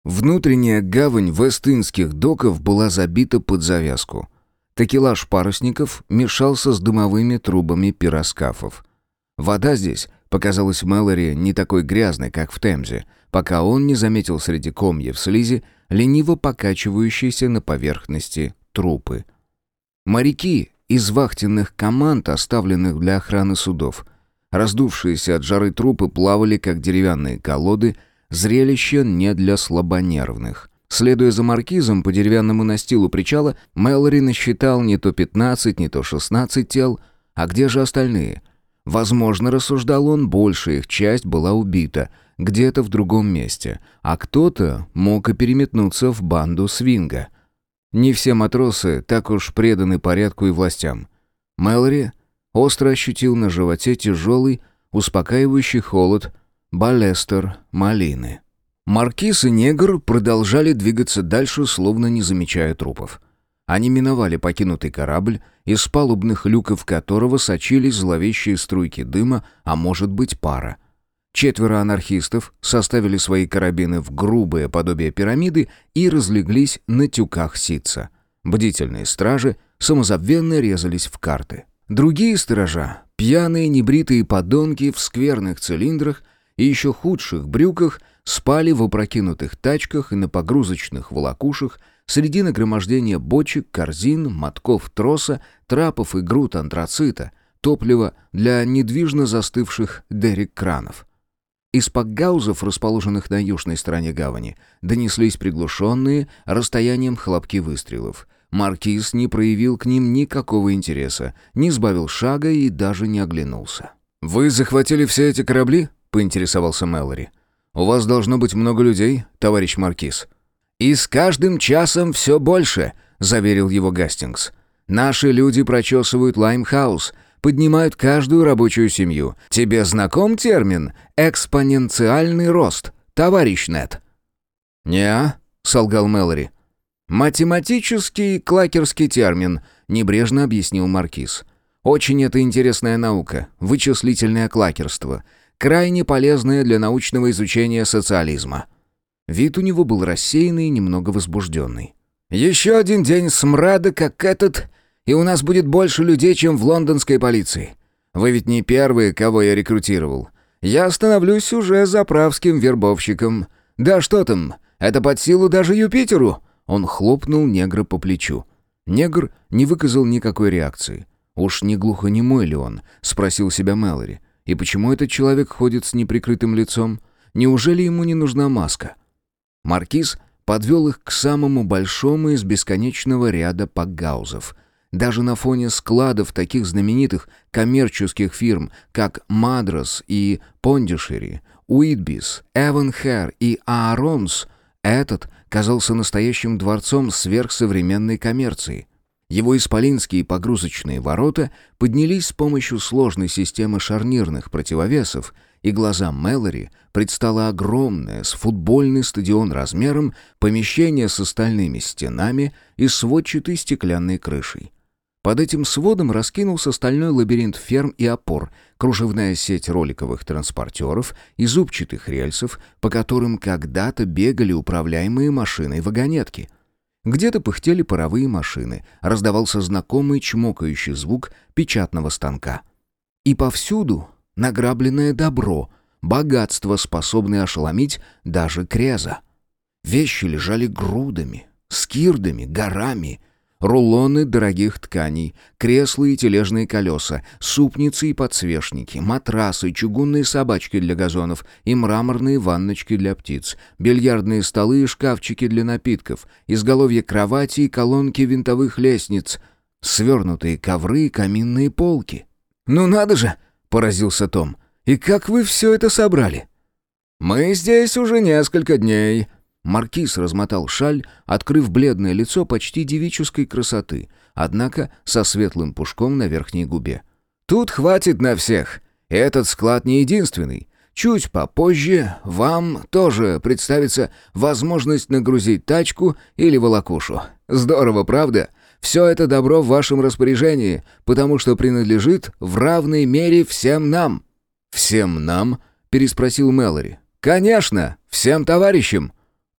Внутренняя гавань Вест-Индских доков была забита под завязку. Такелаж парусников мешался с дымовыми трубами пироскафов. Вода здесь показалась Мэлори не такой грязной, как в Темзе, пока он не заметил среди комьев слизи лениво покачивающиеся на поверхности трупы. Моряки из вахтенных команд, оставленных для охраны судов. Раздувшиеся от жары трупы плавали, как деревянные колоды, зрелище не для слабонервных. Следуя за маркизом по деревянному настилу причала, Мэлори насчитал не то 15, не то 16 тел. А где же остальные? Возможно, рассуждал он, большая их часть была убита, где-то в другом месте, а кто-то мог и переметнуться в банду свинга. Не все матросы так уж преданы порядку и властям. Мэлори остро ощутил на животе тяжелый, успокаивающий холод балестер малины. Маркиз и негр продолжали двигаться дальше, словно не замечая трупов. Они миновали покинутый корабль, из палубных люков которого сочились зловещие струйки дыма, а может быть пара. 4 анархистов составили свои карабины в грубое подобие пирамиды и разлеглись на тюках ситца. Бдительные стражи самозабвенно резались в карты. Другие сторожа, пьяные небритые подонки в скверных цилиндрах и еще худших брюках, спали в опрокинутых тачках и на погрузочных волокушах среди нагромождения бочек, корзин, мотков троса, трапов и груд антрацита, топлива для недвижно застывших дерек-кранов. Из пакгаузов, расположенных на южной стороне гавани, донеслись приглушенные расстоянием хлопки выстрелов. Маркиз не проявил к ним никакого интереса, не сбавил шага и даже не оглянулся. «Вы захватили все эти корабли?» — поинтересовался Мэлори. «У вас должно быть много людей, товарищ Маркиз». «И с каждым часом все больше», — заверил его Гастингс. «Наши люди прочесывают Лаймхаус, поднимают каждую рабочую семью. Тебе знаком термин «экспоненциальный рост», товарищ Нет?» «Не-а», — солгал Мэлори. «Математический клакерский термин», — небрежно объяснил Маркиз. «Очень это интересная наука, вычислительное клакерство, крайне полезное для научного изучения социализма». Вид у него был рассеянный и немного возбужденный. «Еще один день смрада, как этот, и у нас будет больше людей, чем в лондонской полиции. Вы ведь не первые, кого я рекрутировал. Я становлюсь уже заправским вербовщиком. Да что там, это под силу даже Юпитеру!» Он хлопнул негра по плечу. Негр не выказал никакой реакции. «Уж не глухонемой ли он?» — спросил себя Мэлори. «И почему этот человек ходит с неприкрытым лицом? Неужели ему не нужна маска?» Маркиз подвел их к самому большому из бесконечного ряда пакгаузов. Даже на фоне складов таких знаменитых коммерческих фирм, как Мадрас и Пондишери, Уитбис, Эвенхэр и Ааронс, этот казался настоящим дворцом сверхсовременной коммерции. Его исполинские погрузочные ворота поднялись с помощью сложной системы шарнирных противовесов, и глазам Мэлори предстало огромное, с футбольный стадион размером, помещение с остальными стенами и сводчатой стеклянной крышей. Под этим сводом раскинулся стальной лабиринт ферм и опор, кружевная сеть роликовых транспортеров и зубчатых рельсов, по которым когда-то бегали управляемые машиной вагонетки. Где-то пыхтели паровые машины, раздавался знакомый чмокающий звук печатного станка. И повсюду награбленное добро, богатство, способное ошеломить даже Креза. Вещи лежали грудами, скирдами, горами. Рулоны дорогих тканей, кресла и тележные колеса, супницы и подсвечники, матрасы, чугунные собачки для газонов и мраморные ванночки для птиц, бильярдные столы и шкафчики для напитков, изголовья кровати и колонки винтовых лестниц, свернутые ковры и каминные полки. «Ну надо же!» — поразился Том. «И как вы все это собрали?» «Мы здесь уже несколько дней». Маркиз размотал шаль, открыв бледное лицо почти девической красоты, однако со светлым пушком на верхней губе. «Тут хватит на всех. Этот склад не единственный. Чуть попозже вам тоже представится возможность нагрузить тачку или волокушу. Здорово, правда? Все это добро в вашем распоряжении, потому что принадлежит в равной мере всем нам». «Всем нам?» — переспросил Мэлори. «Конечно, всем товарищам».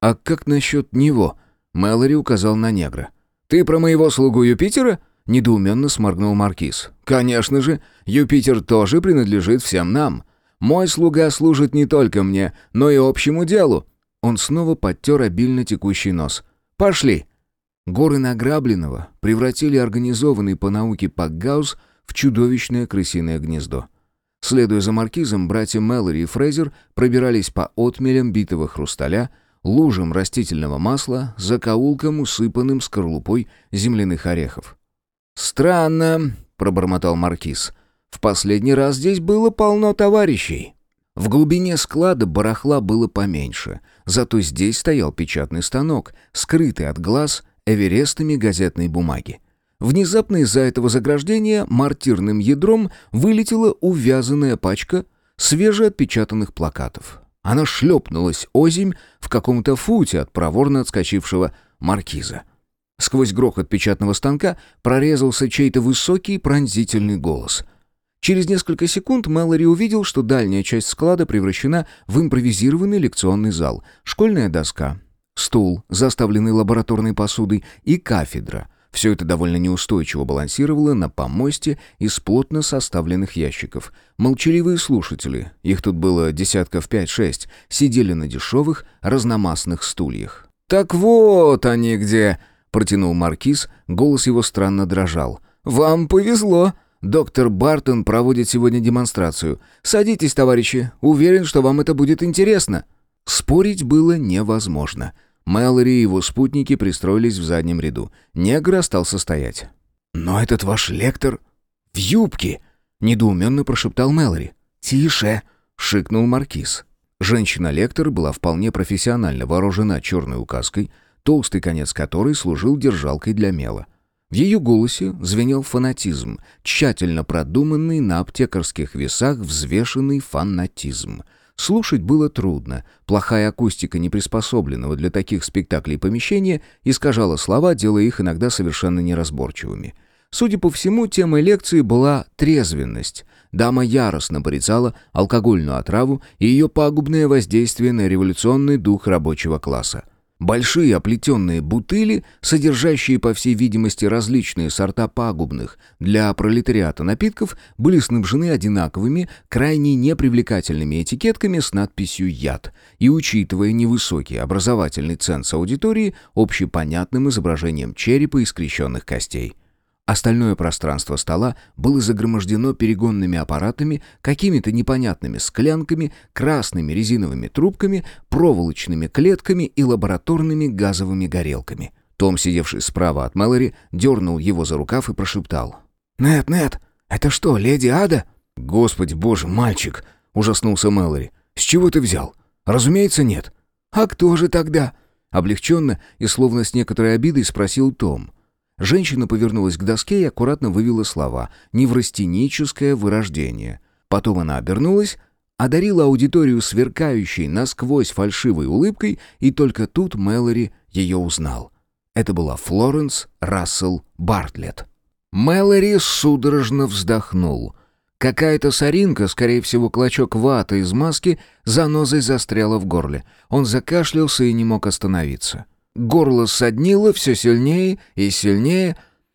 «А как насчет него?» — Мэлори указал на негра. «Ты про моего слугу Юпитера?» — недоуменно сморгнул маркиз. «Конечно же, Юпитер тоже принадлежит всем нам. Мой слуга служит не только мне, но и общему делу». Он снова подтер обильно текущий нос. «Пошли!» Горы награбленного превратили организованный по науке Пакгаус в чудовищное крысиное гнездо. Следуя за маркизом, братья Мэлори и Фрейзер пробирались по отмелям битого хрусталя, лужам растительного масла, закоулкам, усыпанным скорлупой земляных орехов. «Странно», — пробормотал маркиз. «В последний раз здесь было полно товарищей». В глубине склада барахла было поменьше, зато здесь стоял печатный станок, скрытый от глаз эверестами газетной бумаги. Внезапно из-за этого заграждения мортирным ядром вылетела увязанная пачка свежеотпечатанных плакатов. Она шлепнулась озимь в каком-то футе от проворно отскочившего маркиза. Сквозь грохот печатного станка прорезался чей-то высокий пронзительный голос. Через несколько секунд Мэлори увидел, что дальняя часть склада превращена в импровизированный лекционный зал. Школьная доска, стул, заставленный лабораторной посудой, и кафедра. Все это довольно неустойчиво балансировало на помосте из плотно составленных ящиков. Молчаливые слушатели, их тут было десятков 5-6, сидели на дешевых, разномастных стульях. «Так вот они где!» — протянул маркиз, голос его странно дрожал. «Вам повезло! Доктор Бартон проводит сегодня демонстрацию. Садитесь, товарищи, уверен, что вам это будет интересно». Спорить было невозможно. Мэлори и его спутники пристроились в заднем ряду. Негр остался стоять. «Но этот ваш лектор в юбке!» — недоуменно прошептал Мэлори. «Тише!» — шикнул маркиз. Женщина-лектор была вполне профессионально вооружена черной указкой, толстый конец которой служил держалкой для мела. В ее голосе звенел фанатизм, тщательно продуманный на аптекарских весах взвешенный фанатизм. Слушать было трудно. Плохая акустика неприспособленного для таких спектаклей помещения искажала слова, делая их иногда совершенно неразборчивыми. Судя по всему, темой лекции была трезвенность. Дама яростно порицала алкогольную отраву и ее пагубное воздействие на революционный дух рабочего класса. Большие оплетенные бутыли, содержащие, по всей видимости, различные сорта пагубных для пролетариата напитков, были снабжены одинаковыми, крайне непривлекательными этикетками с надписью «Яд», и, учитывая невысокий образовательный ценз аудитории, общепонятным изображением черепа и скрещенных костей. Остальное пространство стола было загромождено перегонными аппаратами, какими-то непонятными склянками, красными резиновыми трубками, проволочными клетками и лабораторными газовыми горелками. Том, сидевший справа от Мэлори, дернул его за рукав и прошептал. «Нет, это что, леди Ада?» «Господи боже, мальчик!» — ужаснулся Мэлори. «С чего ты взял? Разумеется, нет». «А кто же тогда?» — облегченно и словно с некоторой обидой спросил Том. Женщина повернулась к доске и аккуратно вывела слова «неврастеническое вырождение». Потом она обернулась, одарила аудиторию сверкающей насквозь фальшивой улыбкой, и только тут Мэлори ее узнал. Это была Флоренс Рассел Бартлетт. Мэлори судорожно вздохнул. Какая-то соринка, скорее всего, клочок ваты из маски, занозой застряла в горле. Он закашлялся и не мог остановиться. Горло ссаднило все сильнее и сильнее.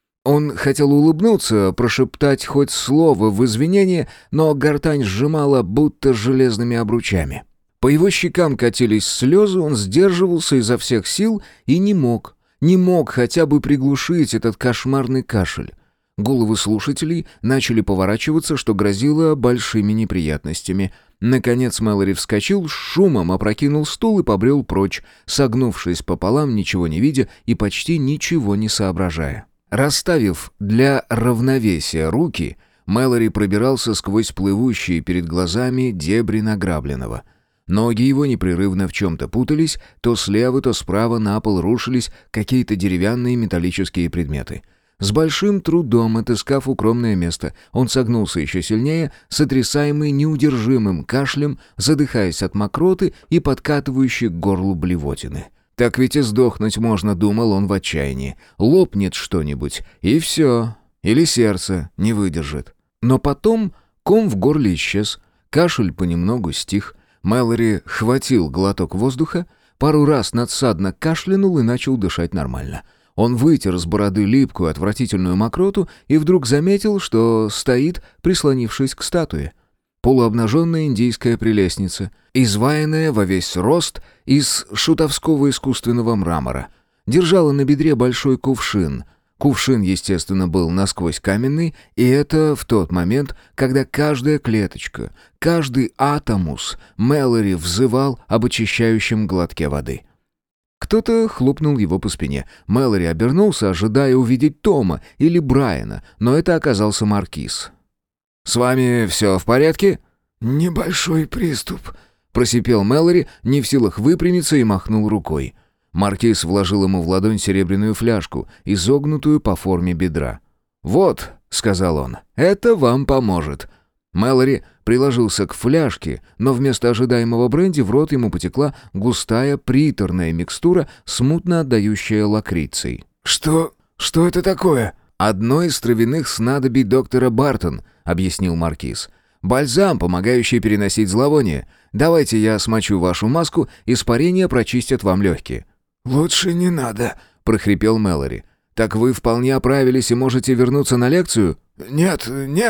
Он хотел улыбнуться, прошептать хоть слово в извинение, но гортань сжимала будто железными обручами. По его щекам катились слезы, он сдерживался изо всех сил и не мог хотя бы приглушить этот кошмарный кашель. Головы слушателей начали поворачиваться, что грозило большими неприятностями. Наконец Мэлори вскочил, с шумом опрокинул стул и побрел прочь, согнувшись пополам, ничего не видя и почти ничего не соображая. Расставив для равновесия руки, Мэлори пробирался сквозь плывущие перед глазами дебри награбленного. Ноги его непрерывно в чем-то путались, то слева, то справа на пол рушились какие-то деревянные металлические предметы. С большим трудом отыскав укромное место, он согнулся еще сильнее, сотрясаемый неудержимым кашлем, задыхаясь от мокроты и подкатывающей к горлу блевотины. Так ведь и сдохнуть можно, думал он в отчаянии. Лопнет что-нибудь, и все. Или сердце не выдержит. Но потом ком в горле исчез, кашель понемногу стих. Мэлори хватил глоток воздуха, пару раз надсадно кашлянул и начал дышать нормально. Он вытер с бороды липкую отвратительную мокроту и вдруг заметил, что стоит, прислонившись к статуе. Полуобнаженная индийская прелестница, изваянная во весь рост из шутовского искусственного мрамора, держала на бедре большой кувшин. Кувшин, естественно, был насквозь каменный, и это в тот момент, когда каждая клеточка, каждый атомус Мэлори взывал об очищающем глотке воды. Кто-то хлопнул его по спине. Мэлори обернулся, ожидая увидеть Тома или Брайана, но это оказался Маркиз. «С вами все в порядке?» «Небольшой приступ», — просипел Мэлори, не в силах выпрямиться, и махнул рукой. Маркиз вложил ему в ладонь серебряную фляжку, изогнутую по форме бедра. «Вот», — сказал он, — «это вам поможет». Мэлори приложился к фляжке, но вместо ожидаемого бренди в рот ему потекла густая приторная микстура, смутно отдающая лакрицей. «Что это такое?» «Одно из травяных снадобий доктора Бартон», — объяснил Маркиз. «Бальзам, помогающий переносить зловоние. Давайте я смочу вашу маску, испарения прочистят вам легкие». «Лучше не надо», — прохрипел Мэлори. «Так вы вполне оправились и можете вернуться на лекцию?» «Нет».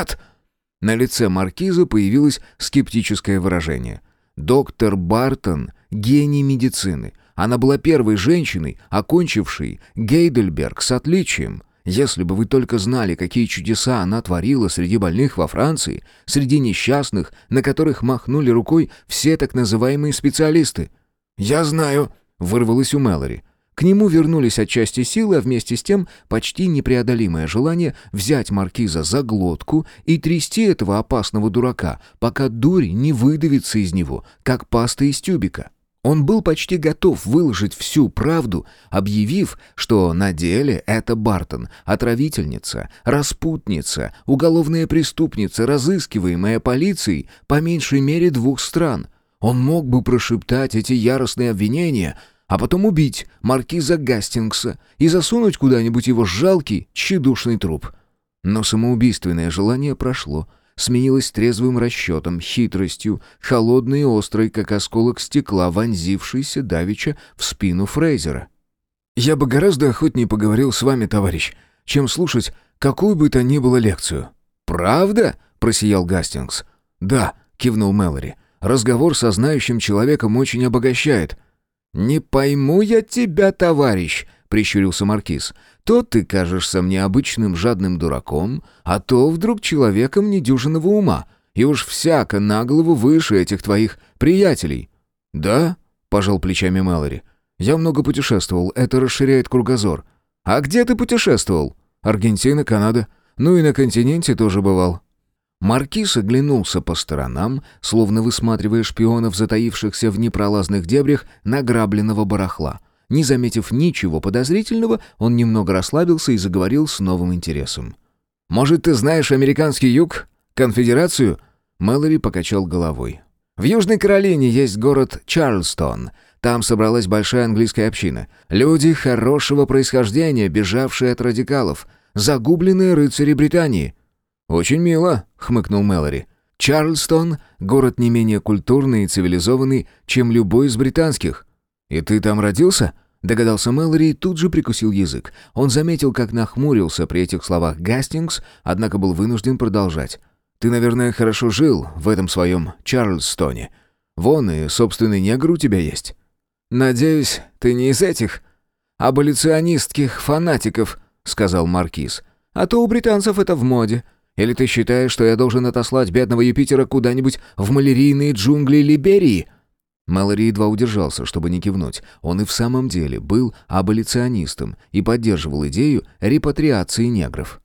На лице Маркиза появилось скептическое выражение. Доктор Бартон — гений медицины. Она была первой женщиной, окончившей Гейдельберг с отличием. Если бы вы только знали, какие чудеса она творила среди больных во Франции, среди несчастных, на которых махнули рукой все так называемые специалисты. «Я знаю», — вырвалось у Мэлори. К нему вернулись отчасти силы, а вместе с тем почти непреодолимое желание взять Маркиза за глотку и трясти этого опасного дурака, пока дурь не выдавится из него, как паста из тюбика. Он был почти готов выложить всю правду, объявив, что на деле это Бартон, отравительница, распутница, уголовная преступница, разыскиваемая полицией по меньшей мере 2 стран. Он мог бы прошептать эти яростные обвинения, а потом убить маркиза Гастингса и засунуть куда-нибудь его жалкий, тщедушный труп. Но самоубийственное желание прошло, сменилось трезвым расчетом, хитростью, холодной и острой, как осколок стекла, вонзившийся давеча в спину Фрейзера. «Я бы гораздо охотнее поговорил с вами, товарищ, чем слушать какую бы то ни было лекцию». «Правда?» — просиял Гастингс. «Да», — кивнул Мэлори. «Разговор со знающим человеком очень обогащает». «Не пойму я тебя, товарищ», — прищурился Маркиз. «То ты кажешься мне обычным жадным дураком, а то вдруг человеком недюжинного ума, и уж всяко на голову выше этих твоих приятелей». «Да?» — пожал плечами Мэлори. «Я много путешествовал, это расширяет кругозор». «А где ты путешествовал?» «Аргентина, Канада. Ну и на континенте тоже бывал». Маркиз оглянулся по сторонам, словно высматривая шпионов, затаившихся в непролазных дебрях награбленного барахла. Не заметив ничего подозрительного, он немного расслабился и заговорил с новым интересом. «Может, ты знаешь американский юг? Конфедерацию?» Мэлори покачал головой. «В Южной Каролине есть город Чарльстон. Там собралась большая английская община. Люди хорошего происхождения, бежавшие от радикалов. Загубленные рыцари Британии». «Очень мило», — хмыкнул Мэлори. «Чарльстон — город не менее культурный и цивилизованный, чем любой из британских». «И ты там родился?» — догадался Мэлори и тут же прикусил язык. Он заметил, как нахмурился при этих словах Гастингс, однако был вынужден продолжать. «Ты, наверное, хорошо жил в этом своем Чарльстоне. Вон и собственный негр у тебя есть». «Надеюсь, ты не из этих аболиционистских фанатиков», — сказал Маркиз. «А то у британцев это в моде. Или ты считаешь, что я должен отослать бедного Юпитера куда-нибудь в малярийные джунгли Либерии?» Мэлори едва удержался, чтобы не кивнуть. Он и в самом деле был аболиционистом и поддерживал идею репатриации негров.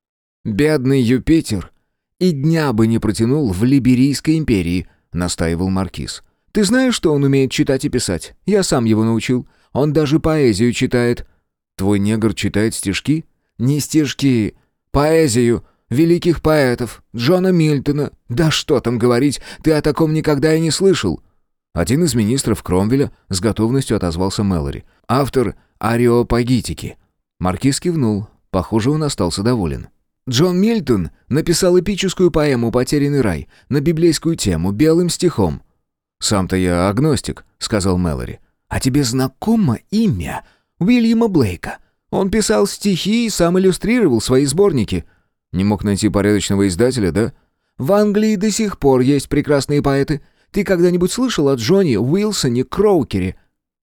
«Бедный Юпитер и дня бы не протянул в Либерийской империи», — настаивал Маркиз. «Ты знаешь, что он умеет читать и писать? Я сам его научил. Он даже поэзию читает». «Твой негр читает стишки?» «Не стишки, поэзию великих поэтов, Джона Мильтона. Да что там говорить, ты о таком никогда и не слышал». Один из министров Кромвеля с готовностью отозвался Мэлори. «Автор Ареопагитики». Маркиз кивнул. Похоже, он остался доволен. «Джон Мильтон написал эпическую поэму «Потерянный рай» на библейскую тему белым стихом». «Сам-то я агностик», — сказал Мэлори. «А тебе знакомо имя Уильяма Блейка? Он писал стихи и сам иллюстрировал свои сборники». «Не мог найти порядочного издателя, да?» «В Англии до сих пор есть прекрасные поэты. Ты когда-нибудь слышал о Джонни Уилсоне Кроукере?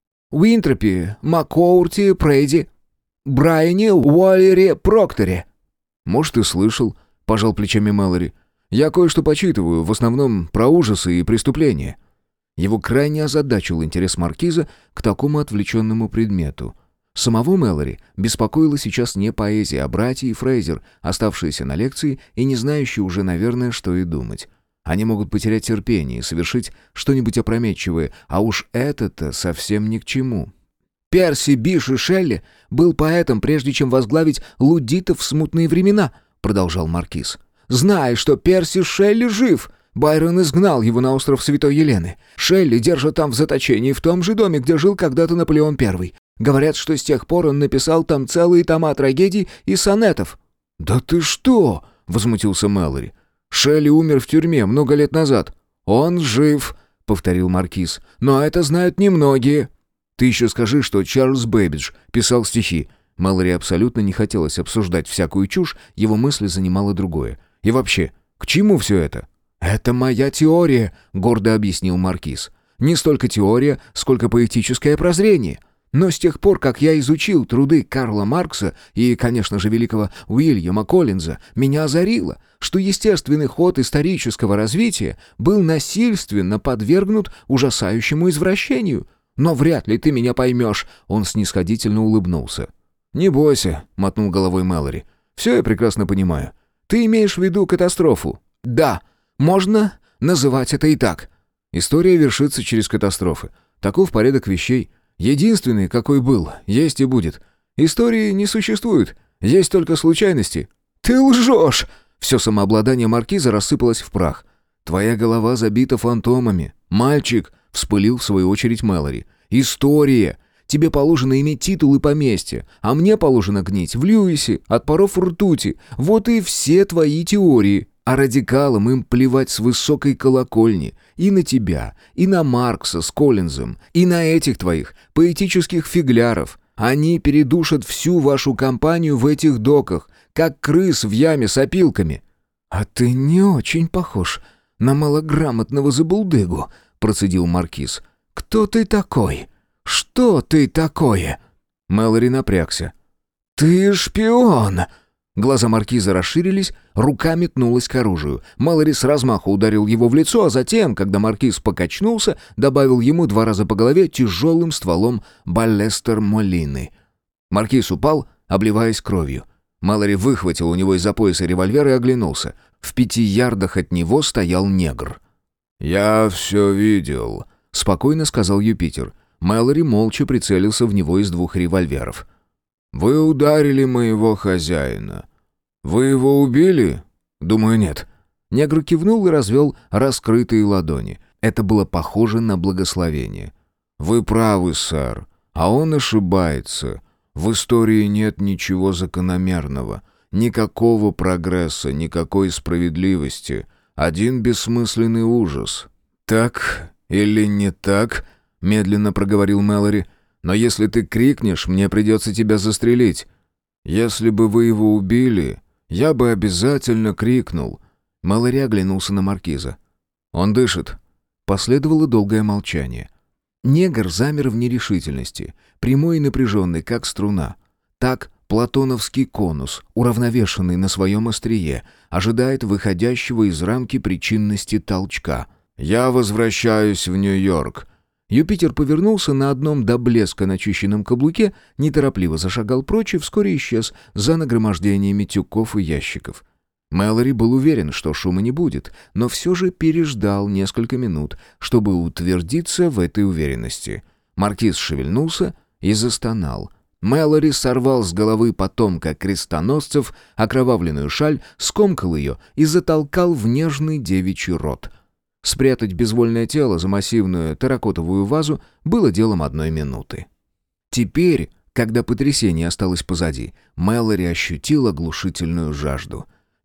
Уинтропе, Маккоурти, Прейди, Брайане Уоллере Прокторе?» «Может, и слышал», — пожал плечами Мэлори. «Я кое-что почитываю, в основном про ужасы и преступления». Его крайне озадачил интерес маркиза к такому отвлеченному предмету. Самого Мэлори беспокоила сейчас не поэзия, а братья и Фрейзер, оставшиеся на лекции и не знающие уже, наверное, что и думать. Они могут потерять терпение и совершить что-нибудь опрометчивое, а уж это-то совсем ни к чему. «Перси Биши Шелли был поэтом, прежде чем возглавить луддитов в смутные времена», — продолжал маркиз. «Знаешь, что Перси Шелли жив? Байрон изгнал его на остров Святой Елены. Шелли держат там в заточении, в том же доме, где жил когда-то Наполеон I. Говорят, что с тех пор он написал там целые тома трагедий и сонетов». «Да ты что?» — возмутился Мэлори. «Шелли умер в тюрьме много лет назад». «Он жив», — повторил маркиз. «Но это знают немногие». «Ты еще скажи, что Чарльз Бэббидж писал стихи». Мэлори абсолютно не хотелось обсуждать всякую чушь, его мысли занимало другое. «И вообще, к чему все это?» «Это моя теория», — гордо объяснил маркиз. «Не столько теория, сколько поэтическое прозрение. Но с тех пор, как я изучил труды Карла Маркса и, конечно же, великого Уильяма Коллинза, меня озарило, что естественный ход исторического развития был насильственно подвергнут ужасающему извращению. Но вряд ли ты меня поймешь», — он снисходительно улыбнулся. «Не бойся», — мотнул головой Мэлори. «Все я прекрасно понимаю. Ты имеешь в виду катастрофу?» «Да, можно называть это и так». «История вершится через катастрофы. Таков порядок вещей. Единственный, какой был, есть и будет. Истории не существует, есть только случайности». «Ты лжешь!» Все самообладание маркиза рассыпалось в прах. «Твоя голова забита фантомами. Мальчик!» — вспылил в свою очередь Мэлори. «История! Тебе положено иметь титул и поместье, а мне положено гнить в Льюисе от паров ртути. Вот и все твои теории. А радикалам им плевать с высокой колокольни. И на тебя, и на Маркса с Коллинзом, и на этих твоих поэтических фигляров. Они передушат всю вашу компанию в этих доках, как крыс в яме с опилками». «А ты не очень похож на малограмотного забулдыгу», — процедил маркиз. «Кто ты такой? Что ты такое?» Мэлори напрягся. «Ты шпион!» Глаза маркиза расширились, рука метнулась к оружию. Мэлори с размаху ударил его в лицо, а затем, когда маркиз покачнулся, добавил ему 2 раза по голове тяжелым стволом баллестер Молины. Маркиз упал, обливаясь кровью. Мэлори выхватил у него из-за пояса револьвер и оглянулся. В 5 ярдах от него стоял негр. «Я все видел», — спокойно сказал Юпитер. Мэлори молча прицелился в него из 2 револьверов. «Вы ударили моего хозяина. Вы его убили?» «Думаю, нет». Негр кивнул и развел раскрытые ладони. Это было похоже на благословение. «Вы правы, сэр, а он ошибается. В истории нет ничего закономерного, никакого прогресса, никакой справедливости. Один бессмысленный ужас». «Так или не так?» — медленно проговорил Мэлори. «Но если ты крикнешь, мне придется тебя застрелить. Если бы вы его убили, я бы обязательно крикнул». Мэлори оглянулся на маркиза. «Он дышит». Последовало долгое молчание. Негр замер в нерешительности, прямой и напряженный, как струна. Так платоновский конус, уравновешенный на своем острие, ожидает выходящего из рамки причинности толчка. «Я возвращаюсь в Нью-Йорк». Юпитер повернулся на одном до блеска начищенном каблуке, неторопливо зашагал прочь и вскоре исчез за нагромождениями тюков и ящиков. Мэлори был уверен, что шума не будет, но все же переждал несколько минут, чтобы утвердиться в этой уверенности. Маркиз шевельнулся и застонал. Мэлори сорвал с головы потомка крестоносцев окровавленную шаль, скомкал ее и затолкал в нежный девичий рот. Спрятать безвольное тело за массивную терракотовую вазу было делом 1 минуты. Теперь, когда потрясение осталось позади, Мэлори ощутил оглушительную жажду.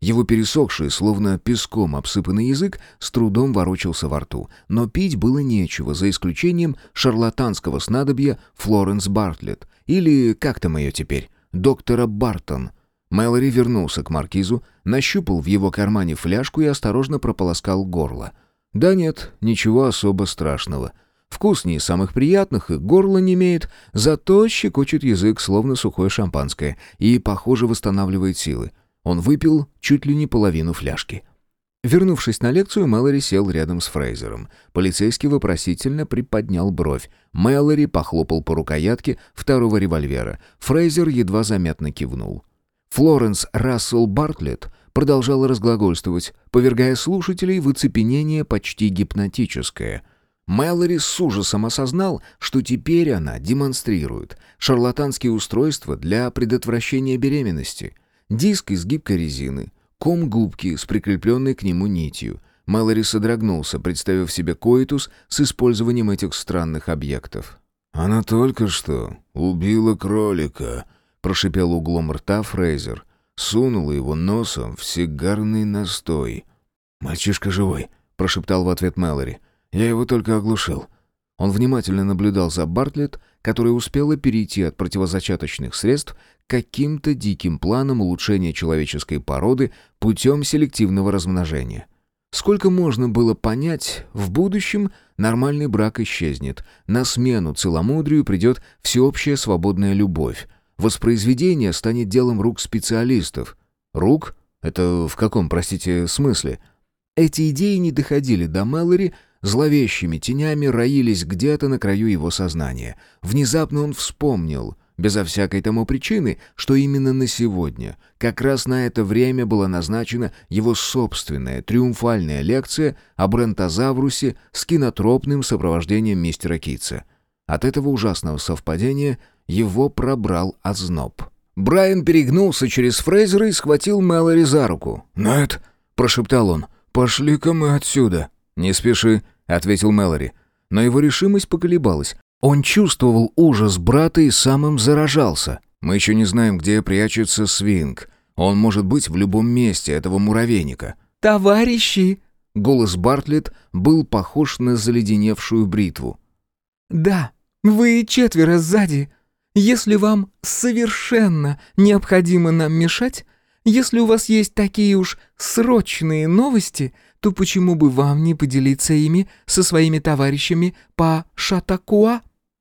Его пересохший, словно песком обсыпанный язык, с трудом ворочался во рту. Но пить было нечего, за исключением шарлатанского снадобья Флоренс Бартлетт. Или, как там ее теперь, доктора Бартон. Мэлори вернулся к маркизу, нащупал в его кармане фляжку и осторожно прополоскал горло. Да нет, ничего особо страшного. Вкус не из самых приятных, и горло немеет, зато щекочет язык, словно сухое шампанское, и, похоже, восстанавливает силы. Он выпил чуть ли не половину фляжки. Вернувшись на лекцию, Мэлори сел рядом с Фрейзером. Полицейский вопросительно приподнял бровь. Мэлори похлопал по рукоятке второго револьвера. Фрейзер едва заметно кивнул. Флоренс Рассел Бартлетт продолжала разглагольствовать, повергая слушателей в оцепенение почти гипнотическое. Мэлори с ужасом осознал, что теперь она демонстрирует шарлатанские устройства для предотвращения беременности. Диск из гибкой резины, ком губки с прикрепленной к нему нитью. Мэлори содрогнулся, представив себе коитус с использованием этих странных объектов. «Она только что убила кролика», — прошипел углом рта Фрейзер. Сунула его носом в сигарный настой. «Мальчишка живой», — прошептал в ответ Мэлори. «Я его только оглушил». Он внимательно наблюдал за Бартлетт, которая успела перейти от противозачаточных средств к каким-то диким планам улучшения человеческой породы путем селективного размножения. Сколько можно было понять, в будущем нормальный брак исчезнет, на смену целомудрию придет всеобщая свободная любовь, воспроизведение станет делом рук специалистов. Рук? Это в каком, простите, смысле? Эти идеи не доходили до Мэлори, зловещими тенями роились где-то на краю его сознания. Внезапно он вспомнил, безо всякой тому причины, что именно на сегодня, как раз на это время была назначена его собственная триумфальная лекция о бронтозаврусе с кинотропным сопровождением мистера Китса. От этого ужасного совпадения его пробрал озноб. Брайан перегнулся через Фрейзера и схватил Мэлори за руку. «Нэт», — прошептал он, — «пошли-ка мы отсюда». «Не спеши», — ответил Мэлори. Но его решимость поколебалась. Он чувствовал ужас брата и сам им заражался. «Мы еще не знаем, где прячется Свинг. Он может быть в любом месте этого муравейника». «Товарищи!» — голос Бартлетт был похож на заледеневшую бритву. «Да, вы четверо сзади. Если вам совершенно необходимо нам мешать, если у вас есть такие уж срочные новости, то почему бы вам не поделиться ими со своими товарищами по Шатакуа?»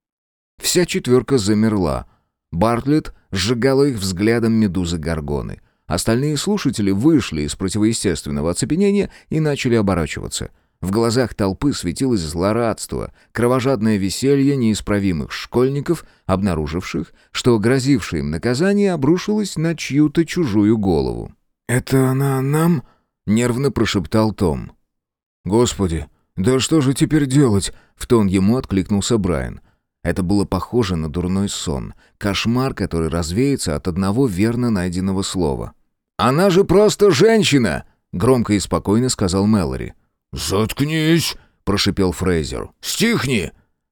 Вся четверка замерла. Бартлетт сжигала их взглядом медузы Горгоны. Остальные слушатели вышли из противоестественного оцепенения и начали оборачиваться. В глазах толпы светилось злорадство, кровожадное веселье неисправимых школьников, обнаруживших, что грозившее им наказание обрушилось на чью-то чужую голову. «Это она нам?» — нервно прошептал Том. «Господи, да что же теперь делать?» — в тон ему откликнулся Брайан. Это было похоже на дурной сон, кошмар, который развеется от одного верно найденного слова. «Она же просто женщина!» — громко и спокойно сказал Мэлори. «Заткнись!» — прошипел Фрейзер. «Стихни!»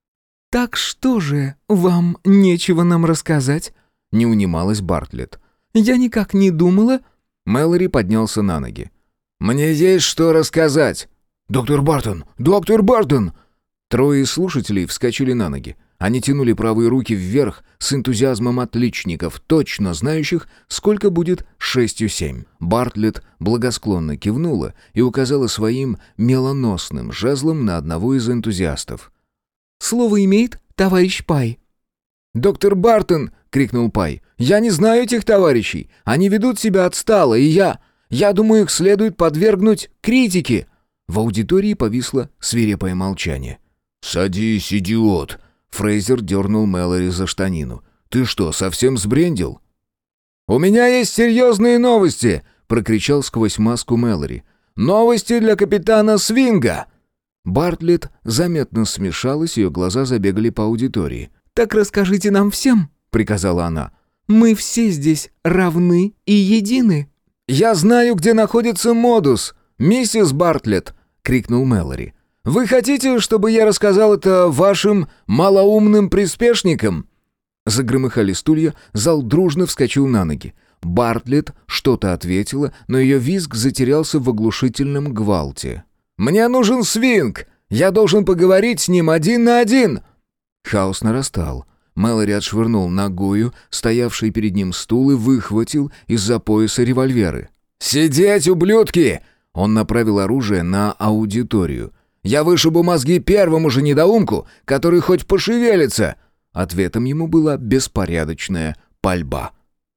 «Так что же, вам нечего нам рассказать?» — не унималась Бартлетт. «Я никак не думала...» Мэлори поднялся на ноги. «Мне есть что рассказать!» «Доктор Бартон! Доктор Бартон!» Трое из слушателей вскочили на ноги. Они тянули правые руки вверх с энтузиазмом отличников, точно знающих, сколько будет 6-7. Бартлетт благосклонно кивнула и указала своим меланосным жезлом на одного из энтузиастов. «Слово имеет товарищ Пай». «Доктор Бартон!» — крикнул Пай. «Я не знаю этих товарищей. Они ведут себя отстало, и я думаю, их следует подвергнуть критике». В аудитории повисло свирепое молчание. «Садись, идиот!» Фрейзер дернул Мэлори за штанину. «Ты что, совсем сбрендил?» «У меня есть серьезные новости!» — прокричал сквозь маску Мэлори. «Новости для капитана Свинга!» Бартлетт заметно смешалась, ее глаза забегали по аудитории. «Так расскажите нам всем!» — приказала она. «Мы все здесь равны и едины!» «Я знаю, где находится модус, миссис Бартлетт!» — крикнул Мэлори. «Вы хотите, чтобы я рассказал это вашим малоумным приспешникам?» Загромыхали стулья, зал дружно вскочил на ноги. Бартлетт что-то ответила, но ее визг затерялся в оглушительном гвалте. «Мне нужен свинг! Я должен поговорить с ним 1 на 1!» Хаос нарастал. Мэлори отшвырнул ногою стоявший перед ним стул и выхватил из-за пояса револьверы. «Сидеть, ублюдки!» Он направил оружие на аудиторию. «Я вышибу мозги первому же недоумку, который хоть пошевелится!» Ответом ему была беспорядочная пальба.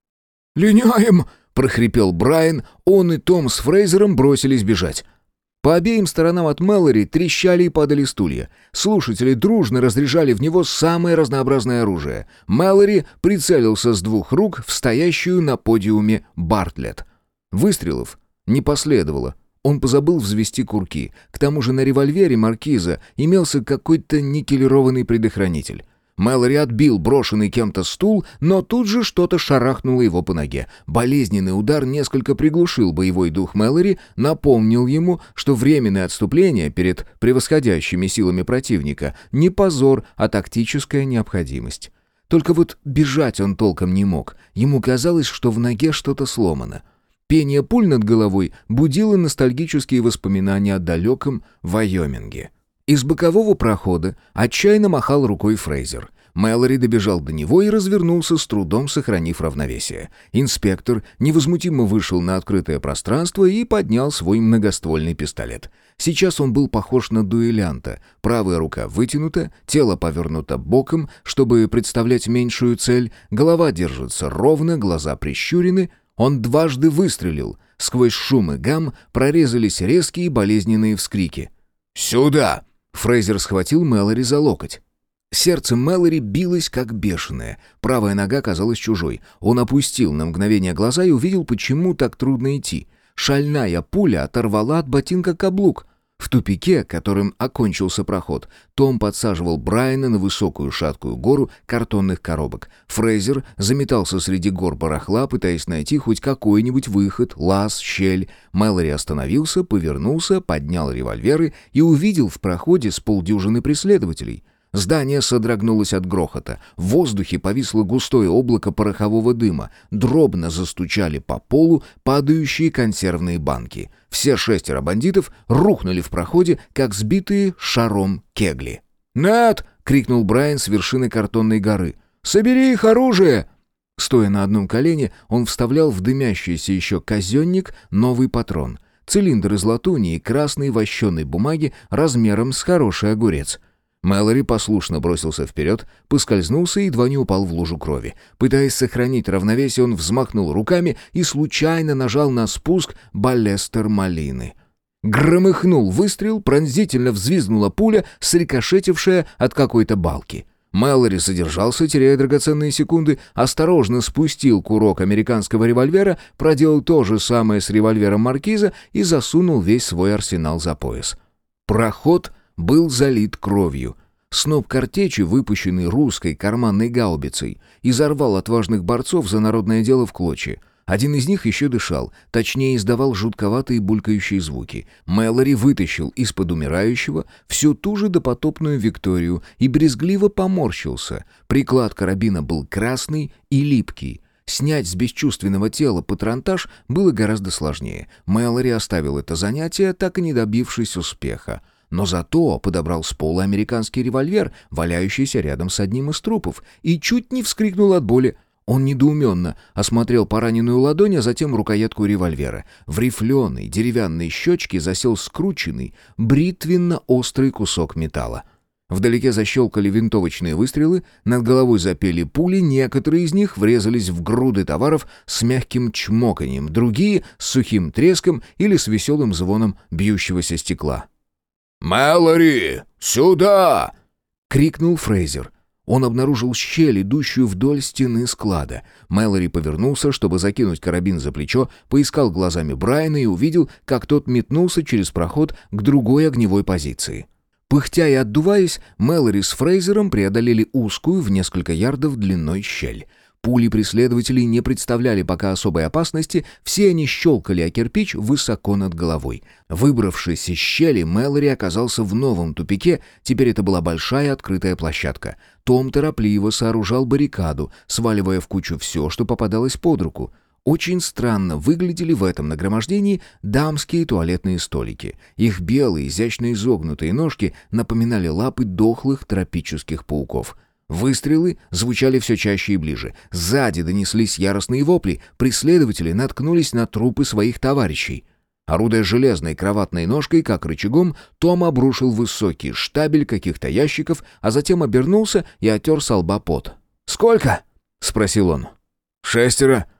«Линяем!» — прохрипел Брайан. Он и Том с Фрейзером бросились бежать. По обеим сторонам от Мэлори трещали и падали стулья. Слушатели дружно разряжали в него самое разнообразное оружие. Мэлори прицелился с 2 рук в стоящую на подиуме Бартлетт. Выстрелов не последовало. Он позабыл взвести курки. К тому же на револьвере маркиза имелся какой-то никелированный предохранитель. Мэлори отбил брошенный кем-то стул, но тут же что-то шарахнуло его по ноге. Болезненный удар несколько приглушил боевой дух Мэлори, напомнил ему, что временное отступление перед превосходящими силами противника не позор, а тактическая необходимость. Только вот бежать он толком не мог. Ему казалось, что в ноге что-то сломано. Пение пуль над головой будило ностальгические воспоминания о далеком Вайоминге. Из бокового прохода отчаянно махал рукой Фрейзер. Мэлори добежал до него и развернулся, с трудом сохранив равновесие. Инспектор невозмутимо вышел на открытое пространство и поднял свой многоствольный пистолет. Сейчас он был похож на дуэлянта. Правая рука вытянута, тело повернуто боком, чтобы представлять меньшую цель, голова держится ровно, глаза прищурены. Он дважды выстрелил. Сквозь шум и гам прорезались резкие болезненные вскрики. «Сюда!» Фрейзер схватил Мэлори за локоть. Сердце Мэлори билось как бешеное. Правая нога казалась чужой. Он опустил на мгновение глаза и увидел, почему так трудно идти. Шальная пуля оторвала от ботинка каблук. В тупике, которым окончился проход, Том подсаживал Брайана на высокую шаткую гору картонных коробок. Фрейзер заметался среди гор барахла, пытаясь найти хоть какой-нибудь выход, лаз, щель. Мэлори остановился, повернулся, поднял револьверы и увидел в проходе с полдюжины преследователей. Здание содрогнулось от грохота. В воздухе повисло густое облако порохового дыма. Дробно застучали по полу падающие консервные банки. Все 6 бандитов рухнули в проходе, как сбитые шаром кегли. «Нет!» — крикнул Брайан с вершины картонной горы. «Собери их оружие!» Стоя на одном колене, он вставлял в дымящийся еще казенник новый патрон. Цилиндр из латуни и красной вощеной бумаги размером с хороший огурец. Мэлори послушно бросился вперед, поскользнулся и едва не упал в лужу крови. Пытаясь сохранить равновесие, он взмахнул руками и случайно нажал на спуск баллестер малины. Громыхнул выстрел, пронзительно взвизгнула пуля, срикошетившая от какой-то балки. Мэлори задержался, теряя драгоценные секунды, осторожно спустил курок американского револьвера, проделал то же самое с револьвером маркиза и засунул весь свой арсенал за пояс. Проход был залит кровью. Сноп картечи, выпущенный русской карманной гаубицей, изорвал отважных борцов за народное дело в клочья. Один из них еще дышал, точнее издавал жутковатые булькающие звуки. Мэлори вытащил из-под умирающего всю ту же допотопную Викторию и брезгливо поморщился. Приклад карабина был красный и липкий. Снять с бесчувственного тела патронтаж было гораздо сложнее. Мэлори оставил это занятие, так и не добившись успеха. Но зато подобрал с пола американский револьвер, валяющийся рядом с одним из трупов, и чуть не вскрикнул от боли. Он недоуменно осмотрел пораненную ладонь, а затем рукоятку револьвера. В рифленой деревянной щечке засел скрученный, бритвенно-острый кусок металла. Вдалеке защелкали винтовочные выстрелы, над головой запели пули, некоторые из них врезались в груды товаров с мягким чмоканьем, другие — с сухим треском или с веселым звоном бьющегося стекла. «Мэлори, сюда!» — крикнул Фрейзер. Он обнаружил щель, идущую вдоль стены склада. Мэлори повернулся, чтобы закинуть карабин за плечо, поискал глазами Брайана и увидел, как тот метнулся через проход к другой огневой позиции. Пыхтя и отдуваясь, Мэлори с Фрейзером преодолели узкую в несколько ярдов длиной щель. Пули преследователей не представляли пока особой опасности, все они щелкали о кирпич высоко над головой. Выбравшись из щели, Мэлори оказался в новом тупике, теперь это была большая открытая площадка. Том торопливо сооружал баррикаду, сваливая в кучу все, что попадалось под руку. Очень странно выглядели в этом нагромождении дамские туалетные столики. Их белые, изящно изогнутые ножки напоминали лапы дохлых тропических пауков. Выстрелы звучали все чаще и ближе. Сзади донеслись яростные вопли. Преследователи наткнулись на трупы своих товарищей. Орудуя железной кроватной ножкой, как рычагом, Том обрушил высокий штабель каких-то ящиков, а затем обернулся и оттер со лба пот. «Сколько?» — спросил он. 6.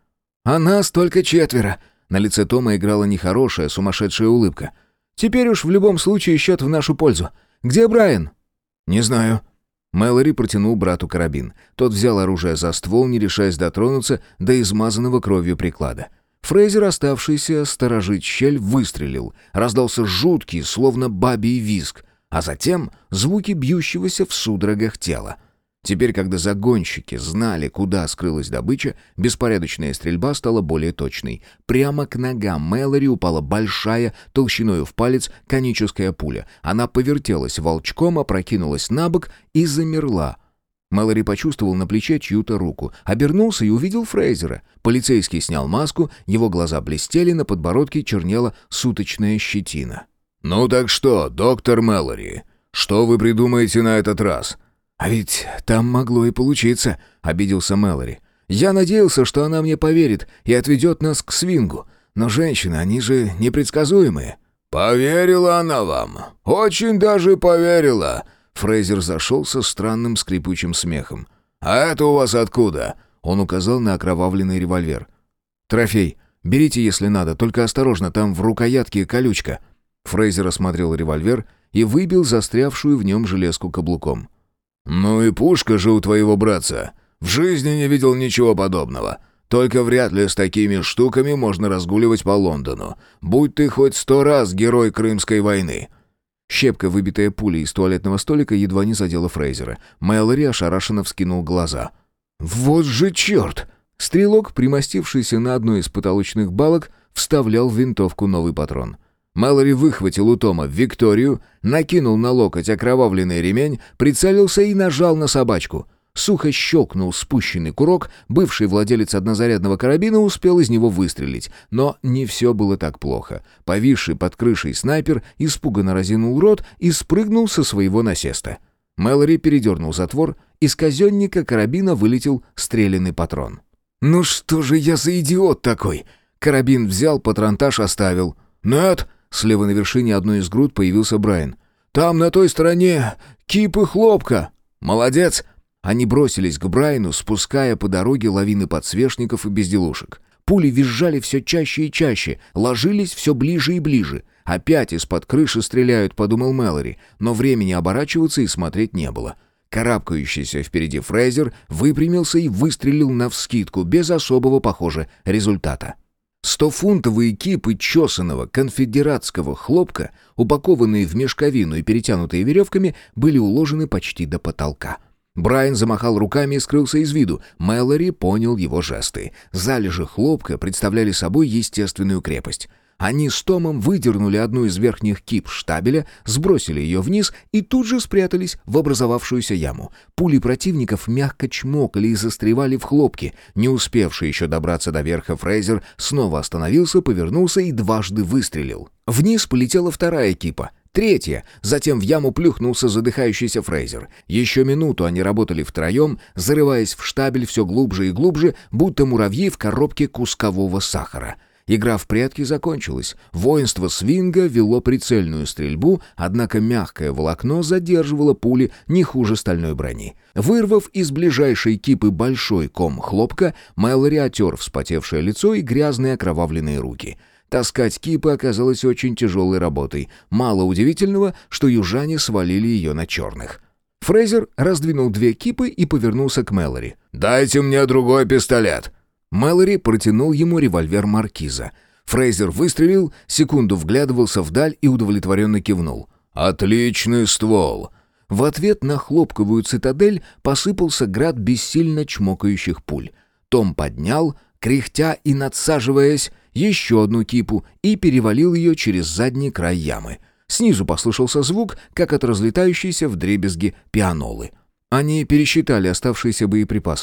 «А нас только 4». На лице Тома играла нехорошая, сумасшедшая улыбка. «Теперь уж в любом случае счет в нашу пользу. Где Брайан?» «Не знаю». Мэлори протянул брату карабин. Тот взял оружие за ствол, не решаясь дотронуться до измазанного кровью приклада. Фрейзер, оставшийся сторожить щель, выстрелил. Раздался жуткий, словно бабий визг, а затем звуки бьющегося в судорогах тела. Теперь, когда загонщики знали, куда скрылась добыча, беспорядочная стрельба стала более точной. Прямо к ногам Мэлори упала большая, толщиною в палец, коническая пуля. Она повертелась волчком, опрокинулась на бок и замерла. Мэлори почувствовал на плече чью-то руку, обернулся и увидел Фрейзера. Полицейский снял маску, его глаза блестели, на подбородке чернела суточная щетина. «Ну так что, доктор Мэлори, что вы придумаете на этот раз?» «А ведь там могло и получиться», — обиделся Мэлори. «Я надеялся, что она мне поверит и отведет нас к свингу. Но женщины, они же непредсказуемые». «Поверила она вам? Очень даже поверила!» Фрейзер зашелся странным скрипучим смехом. «А это у вас откуда?» Он указал на окровавленный револьвер. «Трофей. Берите, если надо, только осторожно, там в рукоятке колючка». Фрейзер осмотрел револьвер и выбил застрявшую в нем железку каблуком. «Ну и пушка же у твоего братца. В жизни не видел ничего подобного. Только вряд ли с такими штуками можно разгуливать по Лондону. Будь ты хоть 100 раз герой Крымской войны». Щепка, выбитая пулей из туалетного столика, едва не задела Фрейзера. Мэлори ошарашенно вскинул глаза. «Вот же черт!» Стрелок, примостившийся на одной из потолочных балок, вставлял в винтовку новый патрон. Мэлори выхватил у Тома Викторию, накинул на локоть окровавленный ремень, прицелился и нажал на собачку. Сухо щелкнул спущенный курок, бывший владелец однозарядного карабина успел из него выстрелить. Но не все было так плохо. Повисший под крышей снайпер испуганно разинул рот и спрыгнул со своего насеста. Мэлори передернул затвор, из казенника карабина вылетел стрелянный патрон. «Ну что же я за идиот такой?» Карабин взял, патронтаж оставил. «Нет!» Слева на вершине одной из груд появился Брайан. «Там на той стороне кипы хлопка!» «Молодец!» Они бросились к Брайану, спуская по дороге лавины подсвечников и безделушек. Пули визжали все чаще и чаще, ложились все ближе и ближе. «Опять из-под крыши стреляют», — подумал Мэлори, но времени оборачиваться и смотреть не было. Карабкающийся впереди Фрейзер выпрямился и выстрелил навскидку, без особого, похоже, результата. 100-фунтовые кипы чесаного конфедератского хлопка, упакованные в мешковину и перетянутые веревками, были уложены почти до потолка. Брайан замахал руками и скрылся из виду. Мэлори понял его жесты. Залежи хлопка представляли собой естественную крепость. Они с Томом выдернули одну из верхних кип штабеля, сбросили ее вниз и тут же спрятались в образовавшуюся яму. Пули противников мягко чмокали и застревали в хлопке. Не успевший еще добраться до верха Фрейзер снова остановился, повернулся и дважды выстрелил. Вниз полетела вторая кипа. Третья. Затем в яму плюхнулся задыхающийся Фрейзер. Еще минуту они работали втроем, зарываясь в штабель все глубже и глубже, будто муравьи в коробке кускового сахара. Игра в прятки закончилась. Воинство свинга вело прицельную стрельбу, однако мягкое волокно задерживало пули не хуже стальной брони. Вырвав из ближайшей кипы большой ком хлопка, Мэлори отер вспотевшее лицо и грязные окровавленные руки. Таскать кипы оказалось очень тяжелой работой. Мало удивительного, что южане свалили ее на черных. Фрейзер раздвинул 2 кипы и повернулся к Мэлори. «Дайте мне другой пистолет!» Мэлори протянул ему револьвер маркиза. Фрейзер выстрелил, секунду вглядывался вдаль и удовлетворенно кивнул. «Отличный ствол!» В ответ на хлопковую цитадель посыпался град бессильно чмокающих пуль. Том поднял, кряхтя и надсаживаясь, еще одну кипу и перевалил ее через задний край ямы. Снизу послышался звук, как от разлетающейся вдребезги пианолы. Они пересчитали оставшиеся боеприпасы.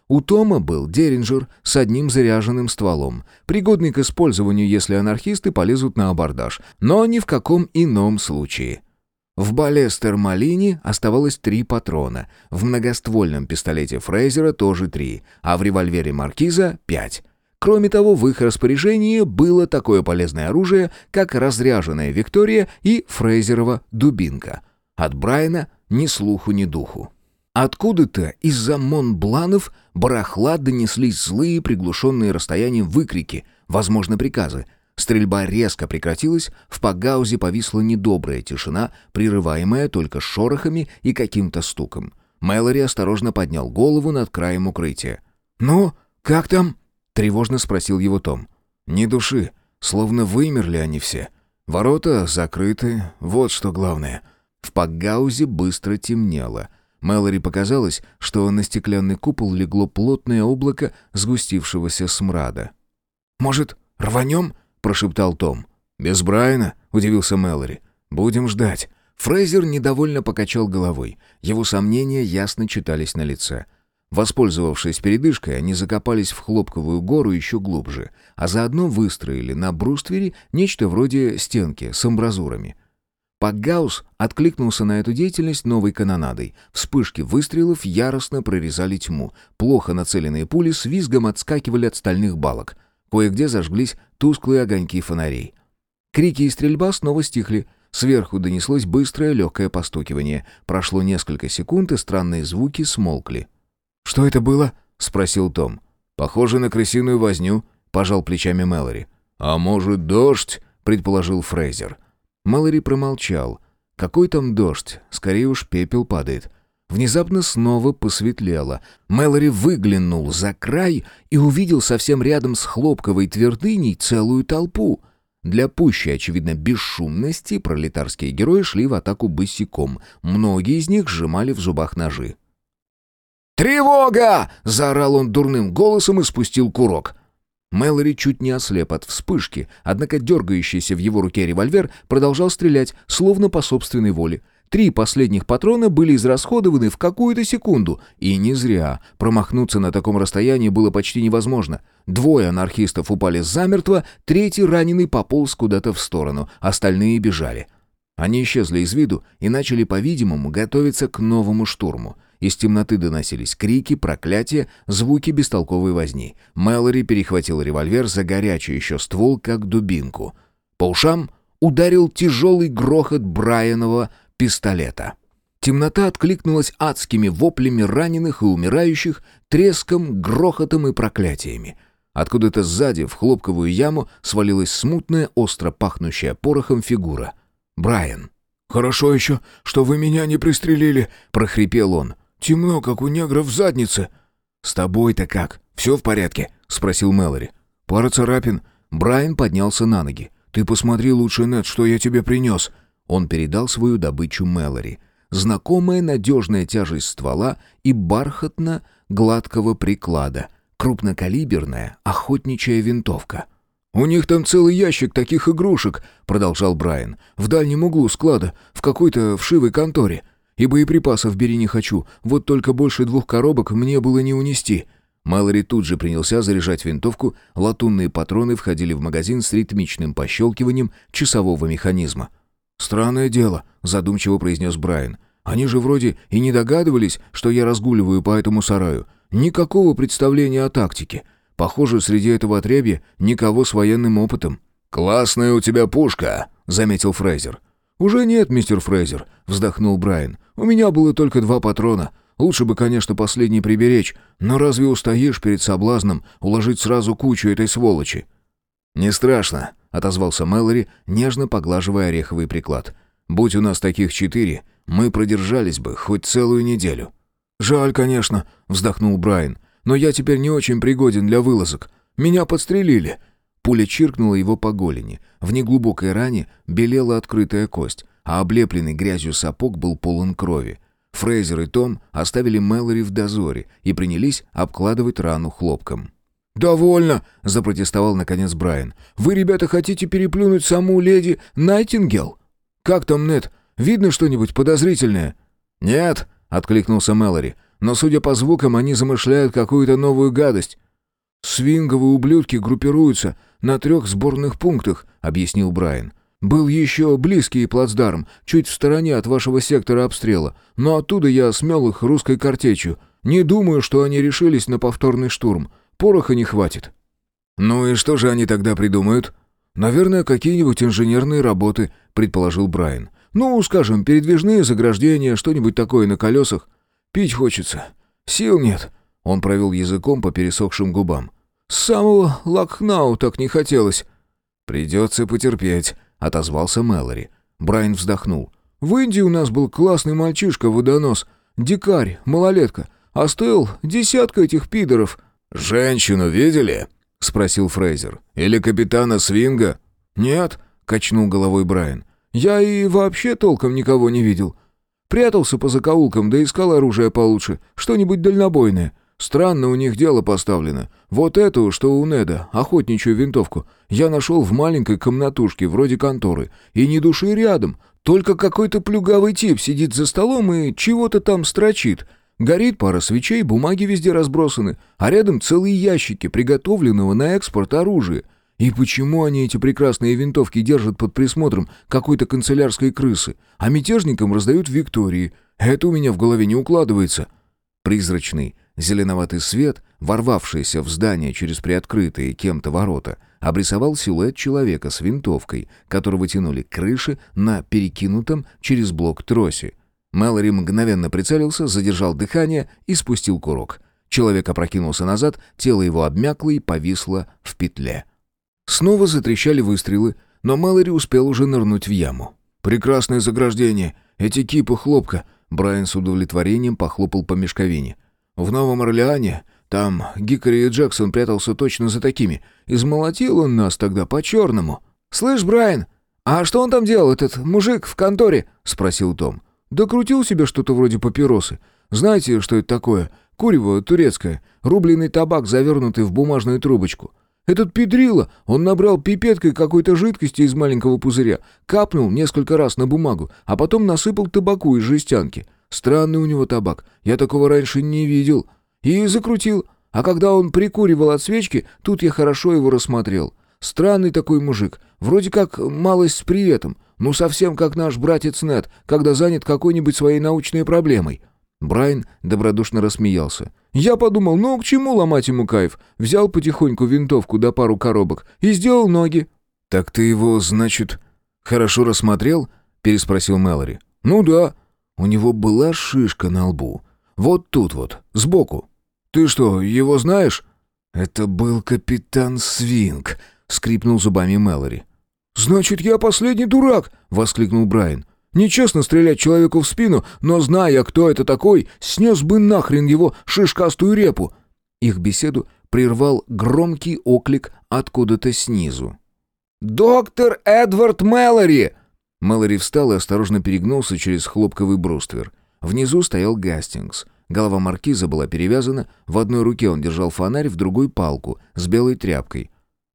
У Тома был Деринджер с одним заряженным стволом, пригодный к использованию, если анархисты полезут на абордаж, но ни в каком ином случае. В Балестер-Малине оставалось 3 патрона, в многоствольном пистолете Фрейзера тоже 3, а в револьвере Маркиза 5. Кроме того, в их распоряжении было такое полезное оружие, как разряженная Виктория и Фрейзерова дубинка. От Брайана ни слуху, ни духу. Откуда-то из-за Монбланов барахла донеслись злые, приглушенные расстоянием выкрики, возможно, приказы. Стрельба резко прекратилась, в пакгаузе повисла недобрая тишина, прерываемая только шорохами и каким-то стуком. Мэлори осторожно поднял голову над краем укрытия. «Ну, как там?» — тревожно спросил его Том. «Ни души, словно вымерли они все. Ворота закрыты, вот что главное». В пакгаузе быстро темнело. Мэлори показалось, что на стеклянный купол легло плотное облако сгустившегося смрада. «Может, рванем?» — прошептал Том. «Без Брайана?» — удивился Мэлори. «Будем ждать». Фрейзер недовольно покачал головой. Его сомнения ясно читались на лице. Воспользовавшись передышкой, они закопались в хлопковую гору еще глубже, а заодно выстроили на бруствере нечто вроде стенки с амбразурами. Пакгаус откликнулся на эту деятельность новой канонадой. Вспышки выстрелов яростно прорезали тьму. Плохо нацеленные пули с визгом отскакивали от стальных балок. Кое-где зажглись тусклые огоньки фонарей. Крики и стрельба снова стихли. Сверху донеслось быстрое легкое постукивание. Прошло несколько секунд, и странные звуки смолкли. «Что это было?» — спросил Том. «Похоже на крысиную возню», — пожал плечами Мэлори. «А может, дождь?» — предположил Фрейзер. Мэлори промолчал. Какой там дождь? Скорее уж пепел падает. Внезапно снова посветлело. Мэлори выглянул за край и увидел совсем рядом с хлопковой твердыней целую толпу. Для пущей, очевидно, бесшумности пролетарские герои шли в атаку босиком. Многие из них сжимали в зубах ножи. «Тревога!» — заорал он дурным голосом и спустил курок. Мэлори чуть не ослеп от вспышки, однако дергающийся в его руке револьвер продолжал стрелять, словно по собственной воле. 3 последних патрона были израсходованы в какую-то секунду, и не зря. Промахнуться на таком расстоянии было почти невозможно. 2 анархистов упали замертво, 3-й раненый пополз куда-то в сторону, остальные бежали. Они исчезли из виду и начали, по-видимому, готовиться к новому штурму. Из темноты доносились крики, проклятия, звуки бестолковой возни. Мэлори перехватил револьвер за горячий еще ствол, как дубинку. По ушам ударил тяжелый грохот Брайанова пистолета. Темнота откликнулась адскими воплями раненых и умирающих, треском, грохотом и проклятиями. Откуда-то сзади в хлопковую яму свалилась смутная, остро пахнущая порохом фигура. Брайан. «Хорошо еще, что вы меня не пристрелили», — прохрипел он. «Темно, как у негров в заднице». «С тобой-то как? Все в порядке?» — спросил Мэлори. «Пара царапин». Брайан поднялся на ноги. «Ты посмотри лучше, Нед, что я тебе принес». Он передал свою добычу Мэлори. Знакомая надежная тяжесть ствола и бархатно-гладкого приклада. Крупнокалиберная охотничья винтовка. «У них там целый ящик таких игрушек», — продолжал Брайан. «В дальнем углу склада, в какой-то вшивой конторе. И боеприпасов бери не хочу, вот только больше 2 коробок мне было не унести». Мэлори тут же принялся заряжать винтовку, латунные патроны входили в магазин с ритмичным пощелкиванием часового механизма. «Странное дело», — задумчиво произнес Брайан. «Они же вроде и не догадывались, что я разгуливаю по этому сараю. Никакого представления о тактике. Похоже, среди этого отребья никого с военным опытом». «Классная у тебя пушка», — заметил Фрейзер. «Уже нет, мистер Фрейзер», — вздохнул Брайан. «У меня было только 2 патрона. Лучше бы, конечно, последний приберечь, но разве устоишь перед соблазном уложить сразу кучу этой сволочи?» «Не страшно», — отозвался Мэлори, нежно поглаживая ореховый приклад. «Будь у нас таких 4, мы продержались бы хоть целую неделю». «Жаль, конечно», — вздохнул Брайан. «Но я теперь не очень пригоден для вылазок. Меня подстрелили». Пуля чиркнула его по голени. В неглубокой ране белела открытая кость, а облепленный грязью сапог был полон крови. Фрейзер и Том оставили Мэлори в дозоре и принялись обкладывать рану хлопком. «Довольно!» — запротестовал наконец Брайан. «Вы, ребята, хотите переплюнуть саму леди Найтингел? Как там, Нед? Видно что-нибудь подозрительное?» «Нет», — откликнулся Мэлори. но, судя по звукам, они замышляют какую-то новую гадость». «Свинговые ублюдки группируются на 3 сборных пунктах», — объяснил Брайан. «Был еще близкий плацдарм, чуть в стороне от вашего сектора обстрела, но оттуда я смел их русской картечью. Не думаю, что они решились на повторный штурм. Пороха не хватит». «Ну и что же они тогда придумают?» «Наверное, какие-нибудь инженерные работы», — предположил Брайан. «Ну, скажем, передвижные заграждения, что-нибудь такое на колесах. Пить хочется. Сил нет». Он провел языком по пересохшим губам. «С самого Лакхнау так не хотелось». «Придется потерпеть», — отозвался Мэлори. Брайан вздохнул. «В Индии у нас был классный мальчишка-водонос. Дикарь, малолетка. А стоил 10 этих пидоров». «Женщину видели?» — спросил Фрейзер. «Или капитана Свинга?» «Нет», — качнул головой Брайан. «Я и вообще толком никого не видел. Прятался по закоулкам, да искал оружие получше. Что-нибудь дальнобойное. Странно у них дело поставлено. Вот эту, что у Неда, охотничью винтовку, я нашел в маленькой комнатушке, вроде конторы. И ни души рядом. Только какой-то плюгавый тип сидит за столом и чего-то там строчит. Горит пара свечей, бумаги везде разбросаны, а рядом целые ящики приготовленного на экспорт оружия. И почему они эти прекрасные винтовки держат под присмотром какой-то канцелярской крысы, а мятежникам раздают Виктории? Это у меня в голове не укладывается». Призрачный зеленоватый свет, ворвавшийся в здание через приоткрытые кем-то ворота, обрисовал силуэт человека с винтовкой, которого тянули к крыше на перекинутом через блок тросе. Мэлори мгновенно прицелился, задержал дыхание и спустил курок. Человек опрокинулся назад, тело его обмякло и повисло в петле. Снова затрещали выстрелы, но Мэлори успел уже нырнуть в яму. «Прекрасное заграждение! Эти кипы хлопка!» Брайан с удовлетворением похлопал по мешковине. «В Новом Орлеане, там Гикори и Джексон прятался точно за такими. Измолотил он нас тогда по-черному». «Слышь, Брайан, а что он там делал, этот мужик в конторе?» — спросил Том. «Да крутил себе что-то вроде папиросы. Знаете, что это такое? Курево турецкое, рубленый табак, завернутый в бумажную трубочку. Этот педрила, он набрал пипеткой какой-то жидкости из маленького пузыря, капнул несколько раз на бумагу, а потом насыпал табаку из жестянки. Странный у него табак, я такого раньше не видел. И закрутил. А когда он прикуривал от свечки, тут я хорошо его рассмотрел. Странный такой мужик, вроде как малость с приветом, ну совсем как наш братец Нед, когда занят какой-нибудь своей научной проблемой». Брайан добродушно рассмеялся. «Я подумал, ну к чему ломать ему кайф? Взял потихоньку винтовку да пару коробок и сделал ноги». «Так ты его, значит, хорошо рассмотрел?» — переспросил Мэлори. «Ну да. У него была шишка на лбу. Вот тут вот, сбоку. Ты что, его знаешь?» «Это был капитан Свинг», — скрипнул зубами Мэлори. «Значит, я последний дурак!» — воскликнул Брайан. «Нечестно стрелять человеку в спину, но, зная, кто это такой, снес бы нахрен его шишкастую репу!» Их беседу прервал громкий оклик откуда-то снизу. «Доктор Эдвард Мэлори!» Мэлори встал и осторожно перегнулся через хлопковый бруствер. Внизу стоял Гастингс. Голова маркиза была перевязана, в одной руке он держал фонарь, в другой — палку с белой тряпкой.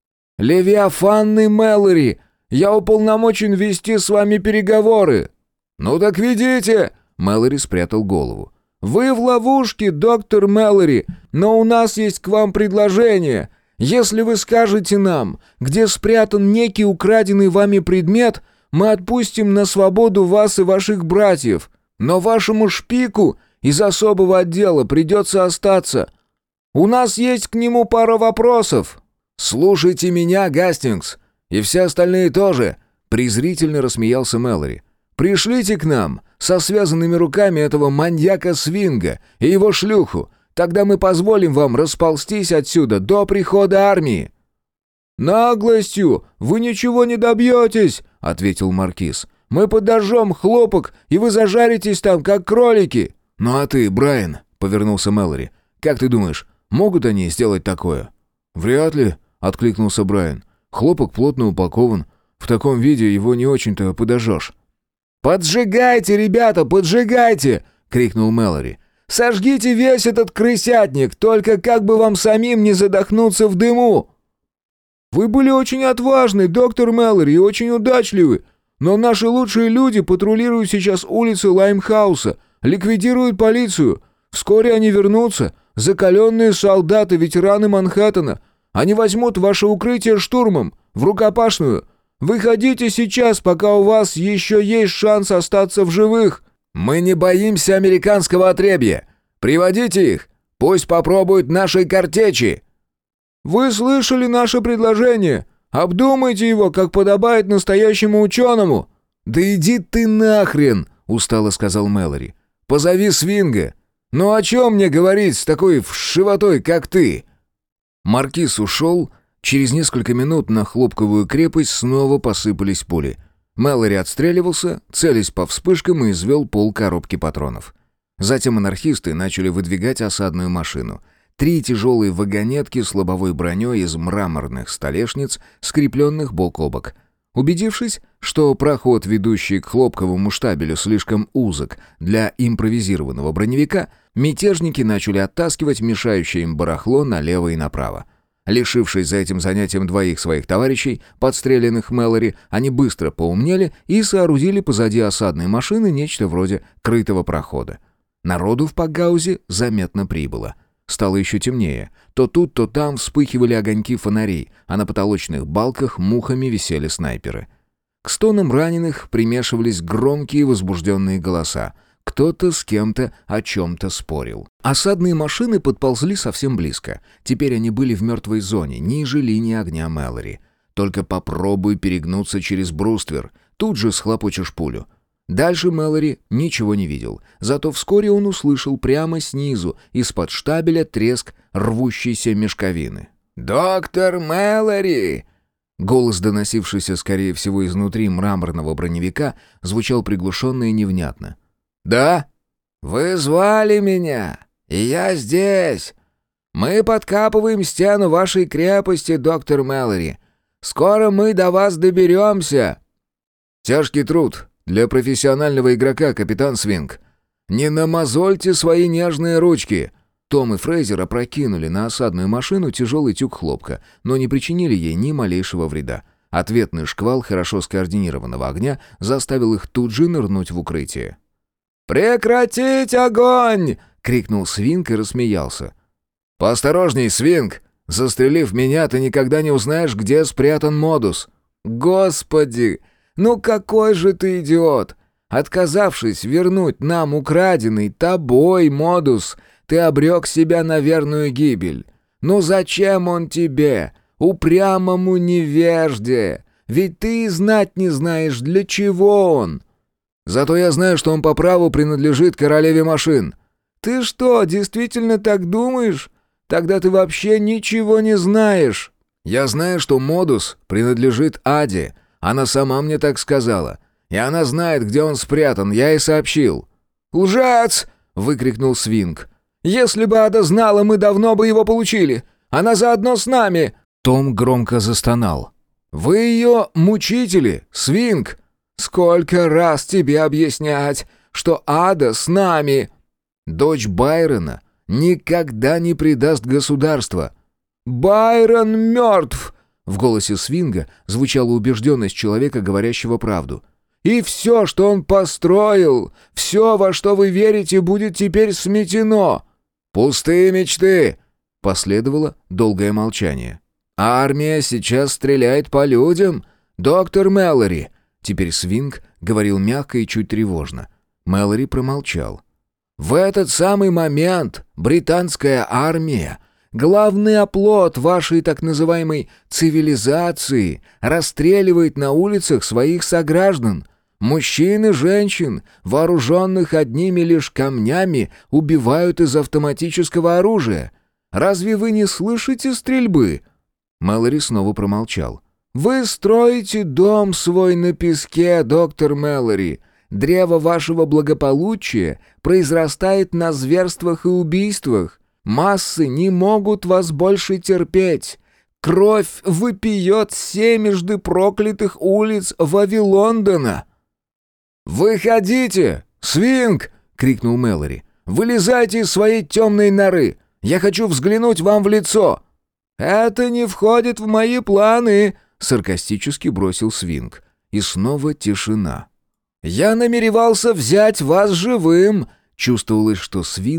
«Левиафанный Мэлори! Я уполномочен вести с вами переговоры!» «Ну так ведите!» — Мэлори спрятал голову. «Вы в ловушке, доктор Мэлори, но у нас есть к вам предложение. Если вы скажете нам, где спрятан некий украденный вами предмет, мы отпустим на свободу вас и ваших братьев. Но вашему шпику из особого отдела придется остаться. У нас есть к нему пара вопросов». «Слушайте меня, Гастингс, и все остальные тоже», — презрительно рассмеялся Мэлори. «Пришлите к нам со связанными руками этого маньяка Свинга и его шлюху. Тогда мы позволим вам расползтись отсюда до прихода армии». «Наглостью вы ничего не добьетесь», — ответил маркиз. «Мы подожжем хлопок, и вы зажаритесь там, как кролики». «Ну а ты, Брайан», — повернулся Мэлори, — «как ты думаешь, могут они сделать такое?» «Вряд ли», — откликнулся Брайан. «Хлопок плотно упакован. В таком виде его не очень-то подожжешь». «Поджигайте, ребята, поджигайте!» — крикнул Мэлори. «Сожгите весь этот крысятник, только как бы вам самим не задохнуться в дыму!» «Вы были очень отважны, доктор Мэлори, и очень удачливы. Но наши лучшие люди патрулируют сейчас улицы Лаймхауса, ликвидируют полицию. Вскоре они вернутся, закаленные солдаты, ветераны Манхэттена. Они возьмут ваше укрытие штурмом, в рукопашную. Выходите сейчас, пока у вас еще есть шанс остаться в живых». «Мы не боимся американского отребья. Приводите их, пусть попробуют нашей картечи». «Вы слышали наше предложение? Обдумайте его, как подобает настоящему ученому». «Да иди ты нахрен», — устало сказал Мэлори. «Позови Свинга. Ну о чем мне говорить с такой вшивотой, как ты?» Маркиз ушел. Через несколько минут на хлопковую крепость снова посыпались пули. Мэлори отстреливался, целясь по вспышкам, и извел полкоробки патронов. Затем анархисты начали выдвигать осадную машину. 3 тяжелые вагонетки с лобовой броней из мраморных столешниц, скрепленных бок о бок. Убедившись, что проход, ведущий к хлопковому штабелю, слишком узок для импровизированного броневика, мятежники начали оттаскивать мешающее им барахло налево и направо. Лишившись за этим занятием 2 своих товарищей, подстреленных Мэлори, они быстро поумнели и соорудили позади осадной машины нечто вроде крытого прохода. Народу в Пакгаузе заметно прибыло. Стало еще темнее. То тут, то там вспыхивали огоньки фонарей, а на потолочных балках мухами висели снайперы. К стонам раненых примешивались громкие возбужденные голоса. Кто-то с кем-то о чем-то спорил. Осадные машины подползли совсем близко. Теперь они были в мертвой зоне, ниже линии огня Мэлори. Только попробуй перегнуться через бруствер, тут же схлопочешь пулю. Дальше Мэлори ничего не видел, зато вскоре он услышал прямо снизу, из-под штабеля, треск рвущейся мешковины. «Доктор Мэлори!» Голос, доносившийся, скорее всего, изнутри мраморного броневика, звучал приглушенно и невнятно. «Да? Вы звали меня, и я здесь. Мы подкапываем стену вашей крепости, доктор Мэлори. Скоро мы до вас доберемся». «Тяжкий труд для профессионального игрока, капитан Свинг. Не намазольте свои нежные ручки». Том и Фрейзер опрокинули на осадную машину тяжелый тюк хлопка, но не причинили ей ни малейшего вреда. Ответный шквал хорошо скоординированного огня заставил их тут же нырнуть в укрытие. «Прекратить огонь!» — крикнул Свинг и рассмеялся. «Поосторожней, Свинг! Застрелив меня, ты никогда не узнаешь, где спрятан модус». «Господи! Ну какой же ты идиот! Отказавшись вернуть нам украденный тобой модус, ты обрек себя на верную гибель. Ну зачем он тебе, упрямому невежде? Ведь ты и знать не знаешь, для чего он». «Зато я знаю, что он по праву принадлежит королеве машин». «Ты что, действительно так думаешь? Тогда ты вообще ничего не знаешь». «Я знаю, что модус принадлежит Аде. Она сама мне так сказала. И она знает, где он спрятан, я ей сообщил». «Лжец!» — выкрикнул Свинг. «Если бы Ада знала, мы давно бы его получили. Она заодно с нами!» Том громко застонал. «Вы ее мучители, Свинг! Сколько раз тебе объяснять, что Ада с нами!» «Дочь Байрона никогда не предаст государство». «Байрон мертв!» В голосе Свинга звучала убежденность человека, говорящего правду. «И все, что он построил, все, во что вы верите, будет теперь сметено!» «Пустые мечты!» Последовало долгое молчание. «Армия сейчас стреляет по людям, доктор Мэлори!» Теперь Свинг говорил мягко и чуть тревожно. Мэлори промолчал. «В этот самый момент британская армия, главный оплот вашей так называемой цивилизации, расстреливает на улицах своих сограждан. Мужчин и женщин, вооруженных одними лишь камнями, убивают из автоматического оружия. Разве вы не слышите стрельбы?» Мэлори снова промолчал. «Вы строите дом свой на песке, доктор Мэлори. Древо вашего благополучия произрастает на зверствах и убийствах. Массы не могут вас больше терпеть. Кровь вопиет семежды проклятых улиц Вавилондона». «Выходите! Свинг!» — крикнул Мэлори. «Вылезайте из своей темной норы! Я хочу взглянуть вам в лицо!» «Это не входит в мои планы!» — саркастически бросил Свинг. И снова тишина. «Я намеревался взять вас живым!» Чувствовалось, что Свинг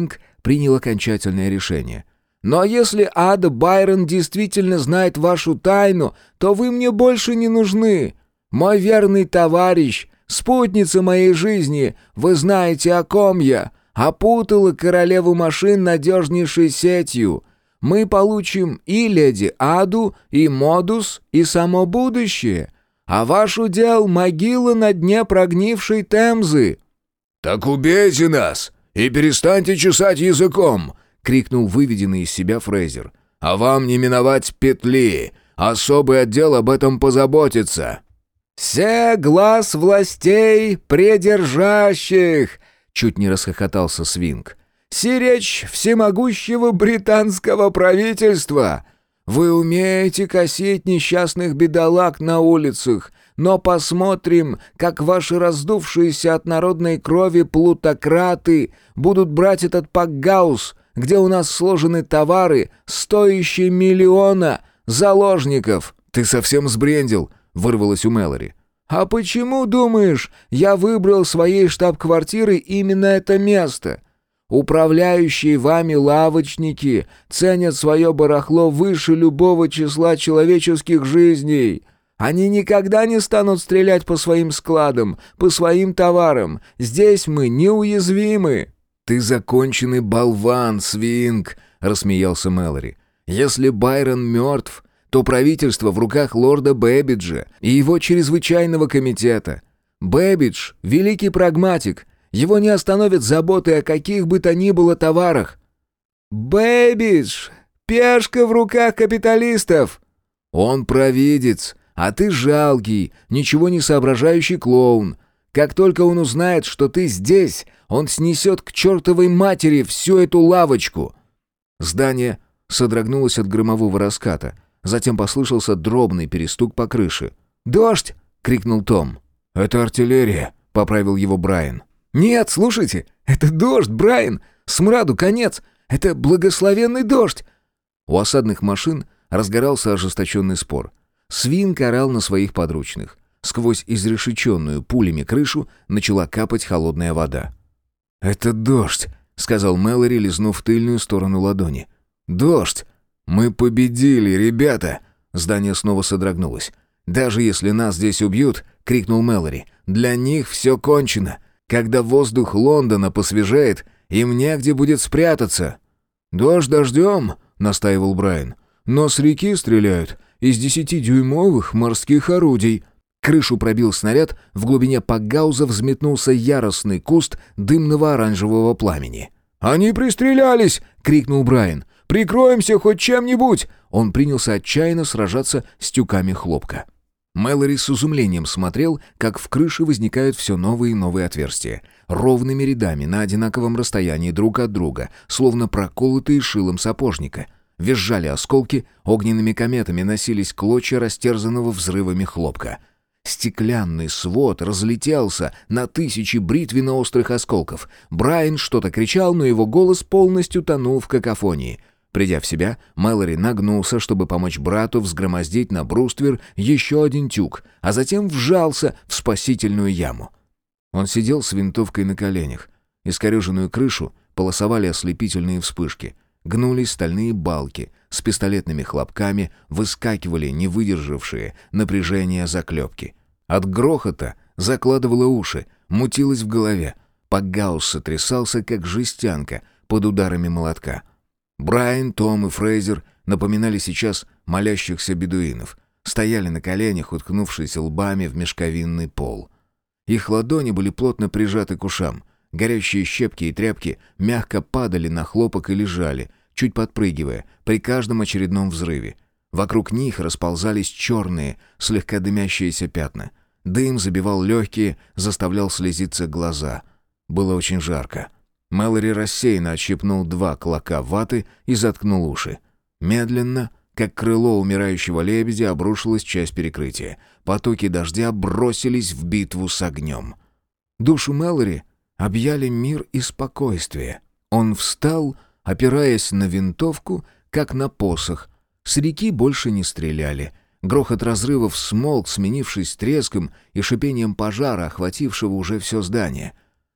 принял окончательное решение. «Но если Ада Байрон действительно знает вашу тайну, то вы мне больше не нужны. Мой верный товарищ, спутница моей жизни, вы знаете, о ком я, опутала королеву машин надежнейшей сетью. Мы получим и леди Аду, и Модус, и само будущее. А ваш удел — могила на дне прогнившей Темзы». «Так убейте нас и перестаньте чесать языком!» — крикнул выведенный из себя Фрейзер. «А вам не миновать петли. Особый отдел об этом позаботится». «Се глаз властей придержащих!» — чуть не расхохотался Свинг. «Сиречь всемогущего британского правительства! Вы умеете косить несчастных бедолаг на улицах, но посмотрим, как ваши раздувшиеся от народной крови плутократы будут брать этот пакгаус, где у нас сложены товары, стоящие миллиона заложников». «Ты совсем сбрендил», — вырвалось у Мэлори. «А почему, думаешь, я выбрал своей штаб-квартирой именно это место? Управляющие вами лавочники ценят свое барахло выше любого числа человеческих жизней. Они никогда не станут стрелять по своим складам, по своим товарам. Здесь мы неуязвимы». «Ты законченный болван, Свинг», — рассмеялся Мэлори. «Если Байрон мертв, то правительство в руках лорда Бэббиджа и его чрезвычайного комитета. Бэббидж — великий прагматик, его не остановят заботы о каких бы то ни было товарах». «Бэббидж — пешка в руках капиталистов». «Он провидец, а ты жалкий, ничего не соображающий клоун. Как только он узнает, что ты здесь, он снесет к чертовой матери всю эту лавочку». Здание содрогнулось от громового раската. Затем послышался дробный перестук по крыше. «Дождь!» — крикнул Том. «Это артиллерия», — поправил его Брайан. «Нет, слушайте, это дождь, Брайан! Смраду конец! Это благословенный дождь!» У осадных машин разгорался ожесточенный спор. Свинг орал на своих подручных. Сквозь изрешеченную пулями крышу начала капать холодная вода. «Это дождь», — сказал Мэлори, лизнув тыльную сторону ладони. «Дождь! Мы победили, ребята!» Здание снова содрогнулось. «Даже если нас здесь убьют», — крикнул Мэлори, — «для них все кончено. Когда воздух Лондона посвежеет, им негде будет спрятаться». «Дождь дождем», — настаивал Брайан. «Но с реки стреляют из 10-дюймовых морских орудий». Крышу пробил снаряд, в глубине пакгауза взметнулся яростный куст дымного оранжевого пламени. «Они пристрелялись!» — крикнул Брайан. «Прикроемся хоть чем-нибудь!» Он принялся отчаянно сражаться с тюками хлопка. Мэлори с изумлением смотрел, как в крыше возникают все новые и новые отверстия. Ровными рядами, на одинаковом расстоянии друг от друга, словно проколотые шилом сапожника. Визжали осколки, огненными кометами носились клочья растерзанного взрывами хлопка. Стеклянный свод разлетелся на тысячи бритвенно-острых осколков. Брайан что-то кричал, но его голос полностью тонул в какофонии. Придя в себя, Мэлори нагнулся, чтобы помочь брату взгромоздить на бруствер еще один тюк, а затем вжался в спасительную яму. Он сидел с винтовкой на коленях. Искореженную крышу полосовали ослепительные вспышки. Гнулись стальные балки, с пистолетными хлопками выскакивали не выдержавшие напряжения заклепки. От грохота закладывало уши, мутилось в голове. Пакгаус сотрясался, как жестянка, под ударами молотка. Брайан, Том и Фрейзер напоминали сейчас молящихся бедуинов. Стояли на коленях, уткнувшись лбами в мешковинный пол. Их ладони были плотно прижаты к ушам. Горящие щепки и тряпки мягко падали на хлопок и лежали, чуть подпрыгивая, при каждом очередном взрыве. Вокруг них расползались черные, слегка дымящиеся пятна. Дым забивал легкие, заставлял слезиться глаза. Было очень жарко. Мэлори рассеянно отщипнул 2 клока ваты и заткнул уши. Медленно, как крыло умирающего лебедя, обрушилась часть перекрытия. Потоки дождя бросились в битву с огнем. Душу Мэлори объяли мир и спокойствие. Он встал, опираясь на винтовку, как на посох. С реки больше не стреляли. Грохот разрывов смолк, сменившись треском и шипением пожара, охватившего уже все здание.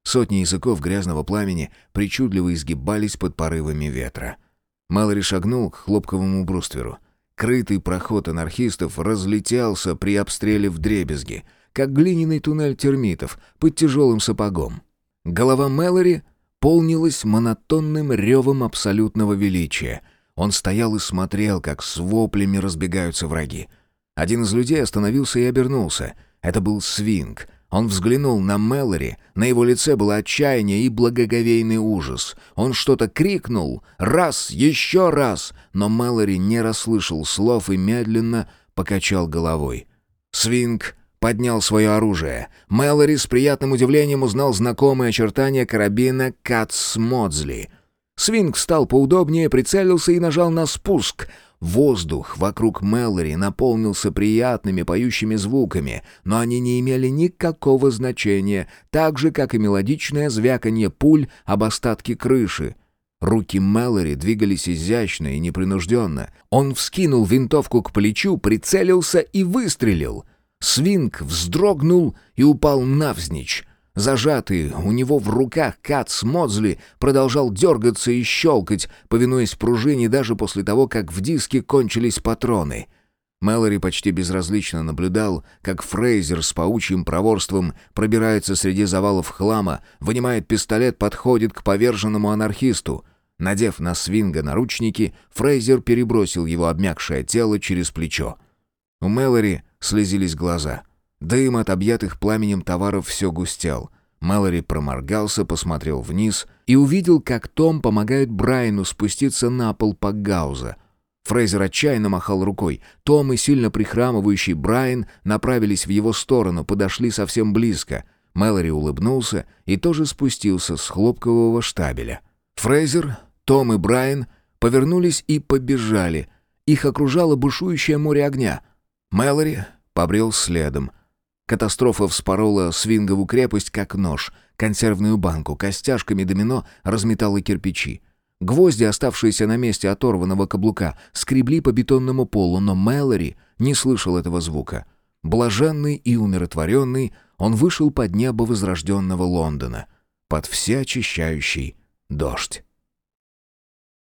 Сотни языков грязного пламени причудливо изгибались под порывами ветра. Мэлори шагнул к хлопковому брустверу. Крытый проход анархистов разлетелся при обстреле вдребезги, как глиняный туннель термитов под тяжелым сапогом. Голова Мэлори полнилась монотонным ревом абсолютного величия. Он стоял и смотрел, как с воплями разбегаются враги. Один из людей остановился и обернулся. Это был Свинг. Он взглянул на Мэлори, на его лице было отчаяние и благоговейный ужас. Он что-то крикнул «Раз! Еще раз!», но Мэлори не расслышал слов и медленно покачал головой. Свинг поднял свое оружие. Мэлори с приятным удивлением узнал знакомые очертания карабина Катс Модсли. Свинг встал поудобнее, прицелился и нажал на спуск. Воздух вокруг Мэлори наполнился приятными поющими звуками, но они не имели никакого значения, так же, как и мелодичное звяканье пуль об остатки крыши. Руки Мэлори двигались изящно и непринужденно. Он вскинул винтовку к плечу, прицелился и выстрелил. Свинг вздрогнул и упал навзничь. Зажатый у него в руках Катс Модсли продолжал дергаться и щелкать, повинуясь пружине даже после того, как в диске кончились патроны. Мэлори почти безразлично наблюдал, как Фрейзер с паучьим проворством пробирается среди завалов хлама, вынимает пистолет, подходит к поверженному анархисту. Надев на Свинга наручники, Фрейзер перебросил его обмякшее тело через плечо. У Мэлори слезились глаза. Дым от объятых пламенем товаров все густел. Мэлори проморгался, посмотрел вниз и увидел, как Том помогает Брайану спуститься на пол Пакгауза. Фрейзер отчаянно махал рукой. Том и сильно прихрамывающий Брайан направились в его сторону, подошли совсем близко. Мэлори улыбнулся и тоже спустился с хлопкового штабеля. Фрейзер, Том и Брайан повернулись и побежали. Их окружало бушующее море огня. Мэлори побрел следом. Катастрофа вспорола Свингову крепость как нож, консервную банку, костяшками домино разметала кирпичи. Гвозди, оставшиеся на месте оторванного каблука, скребли по бетонному полу, но Мэлори не слышал этого звука. Блаженный и умиротворенный, он вышел под небо возрожденного Лондона, под всеочищающий дождь.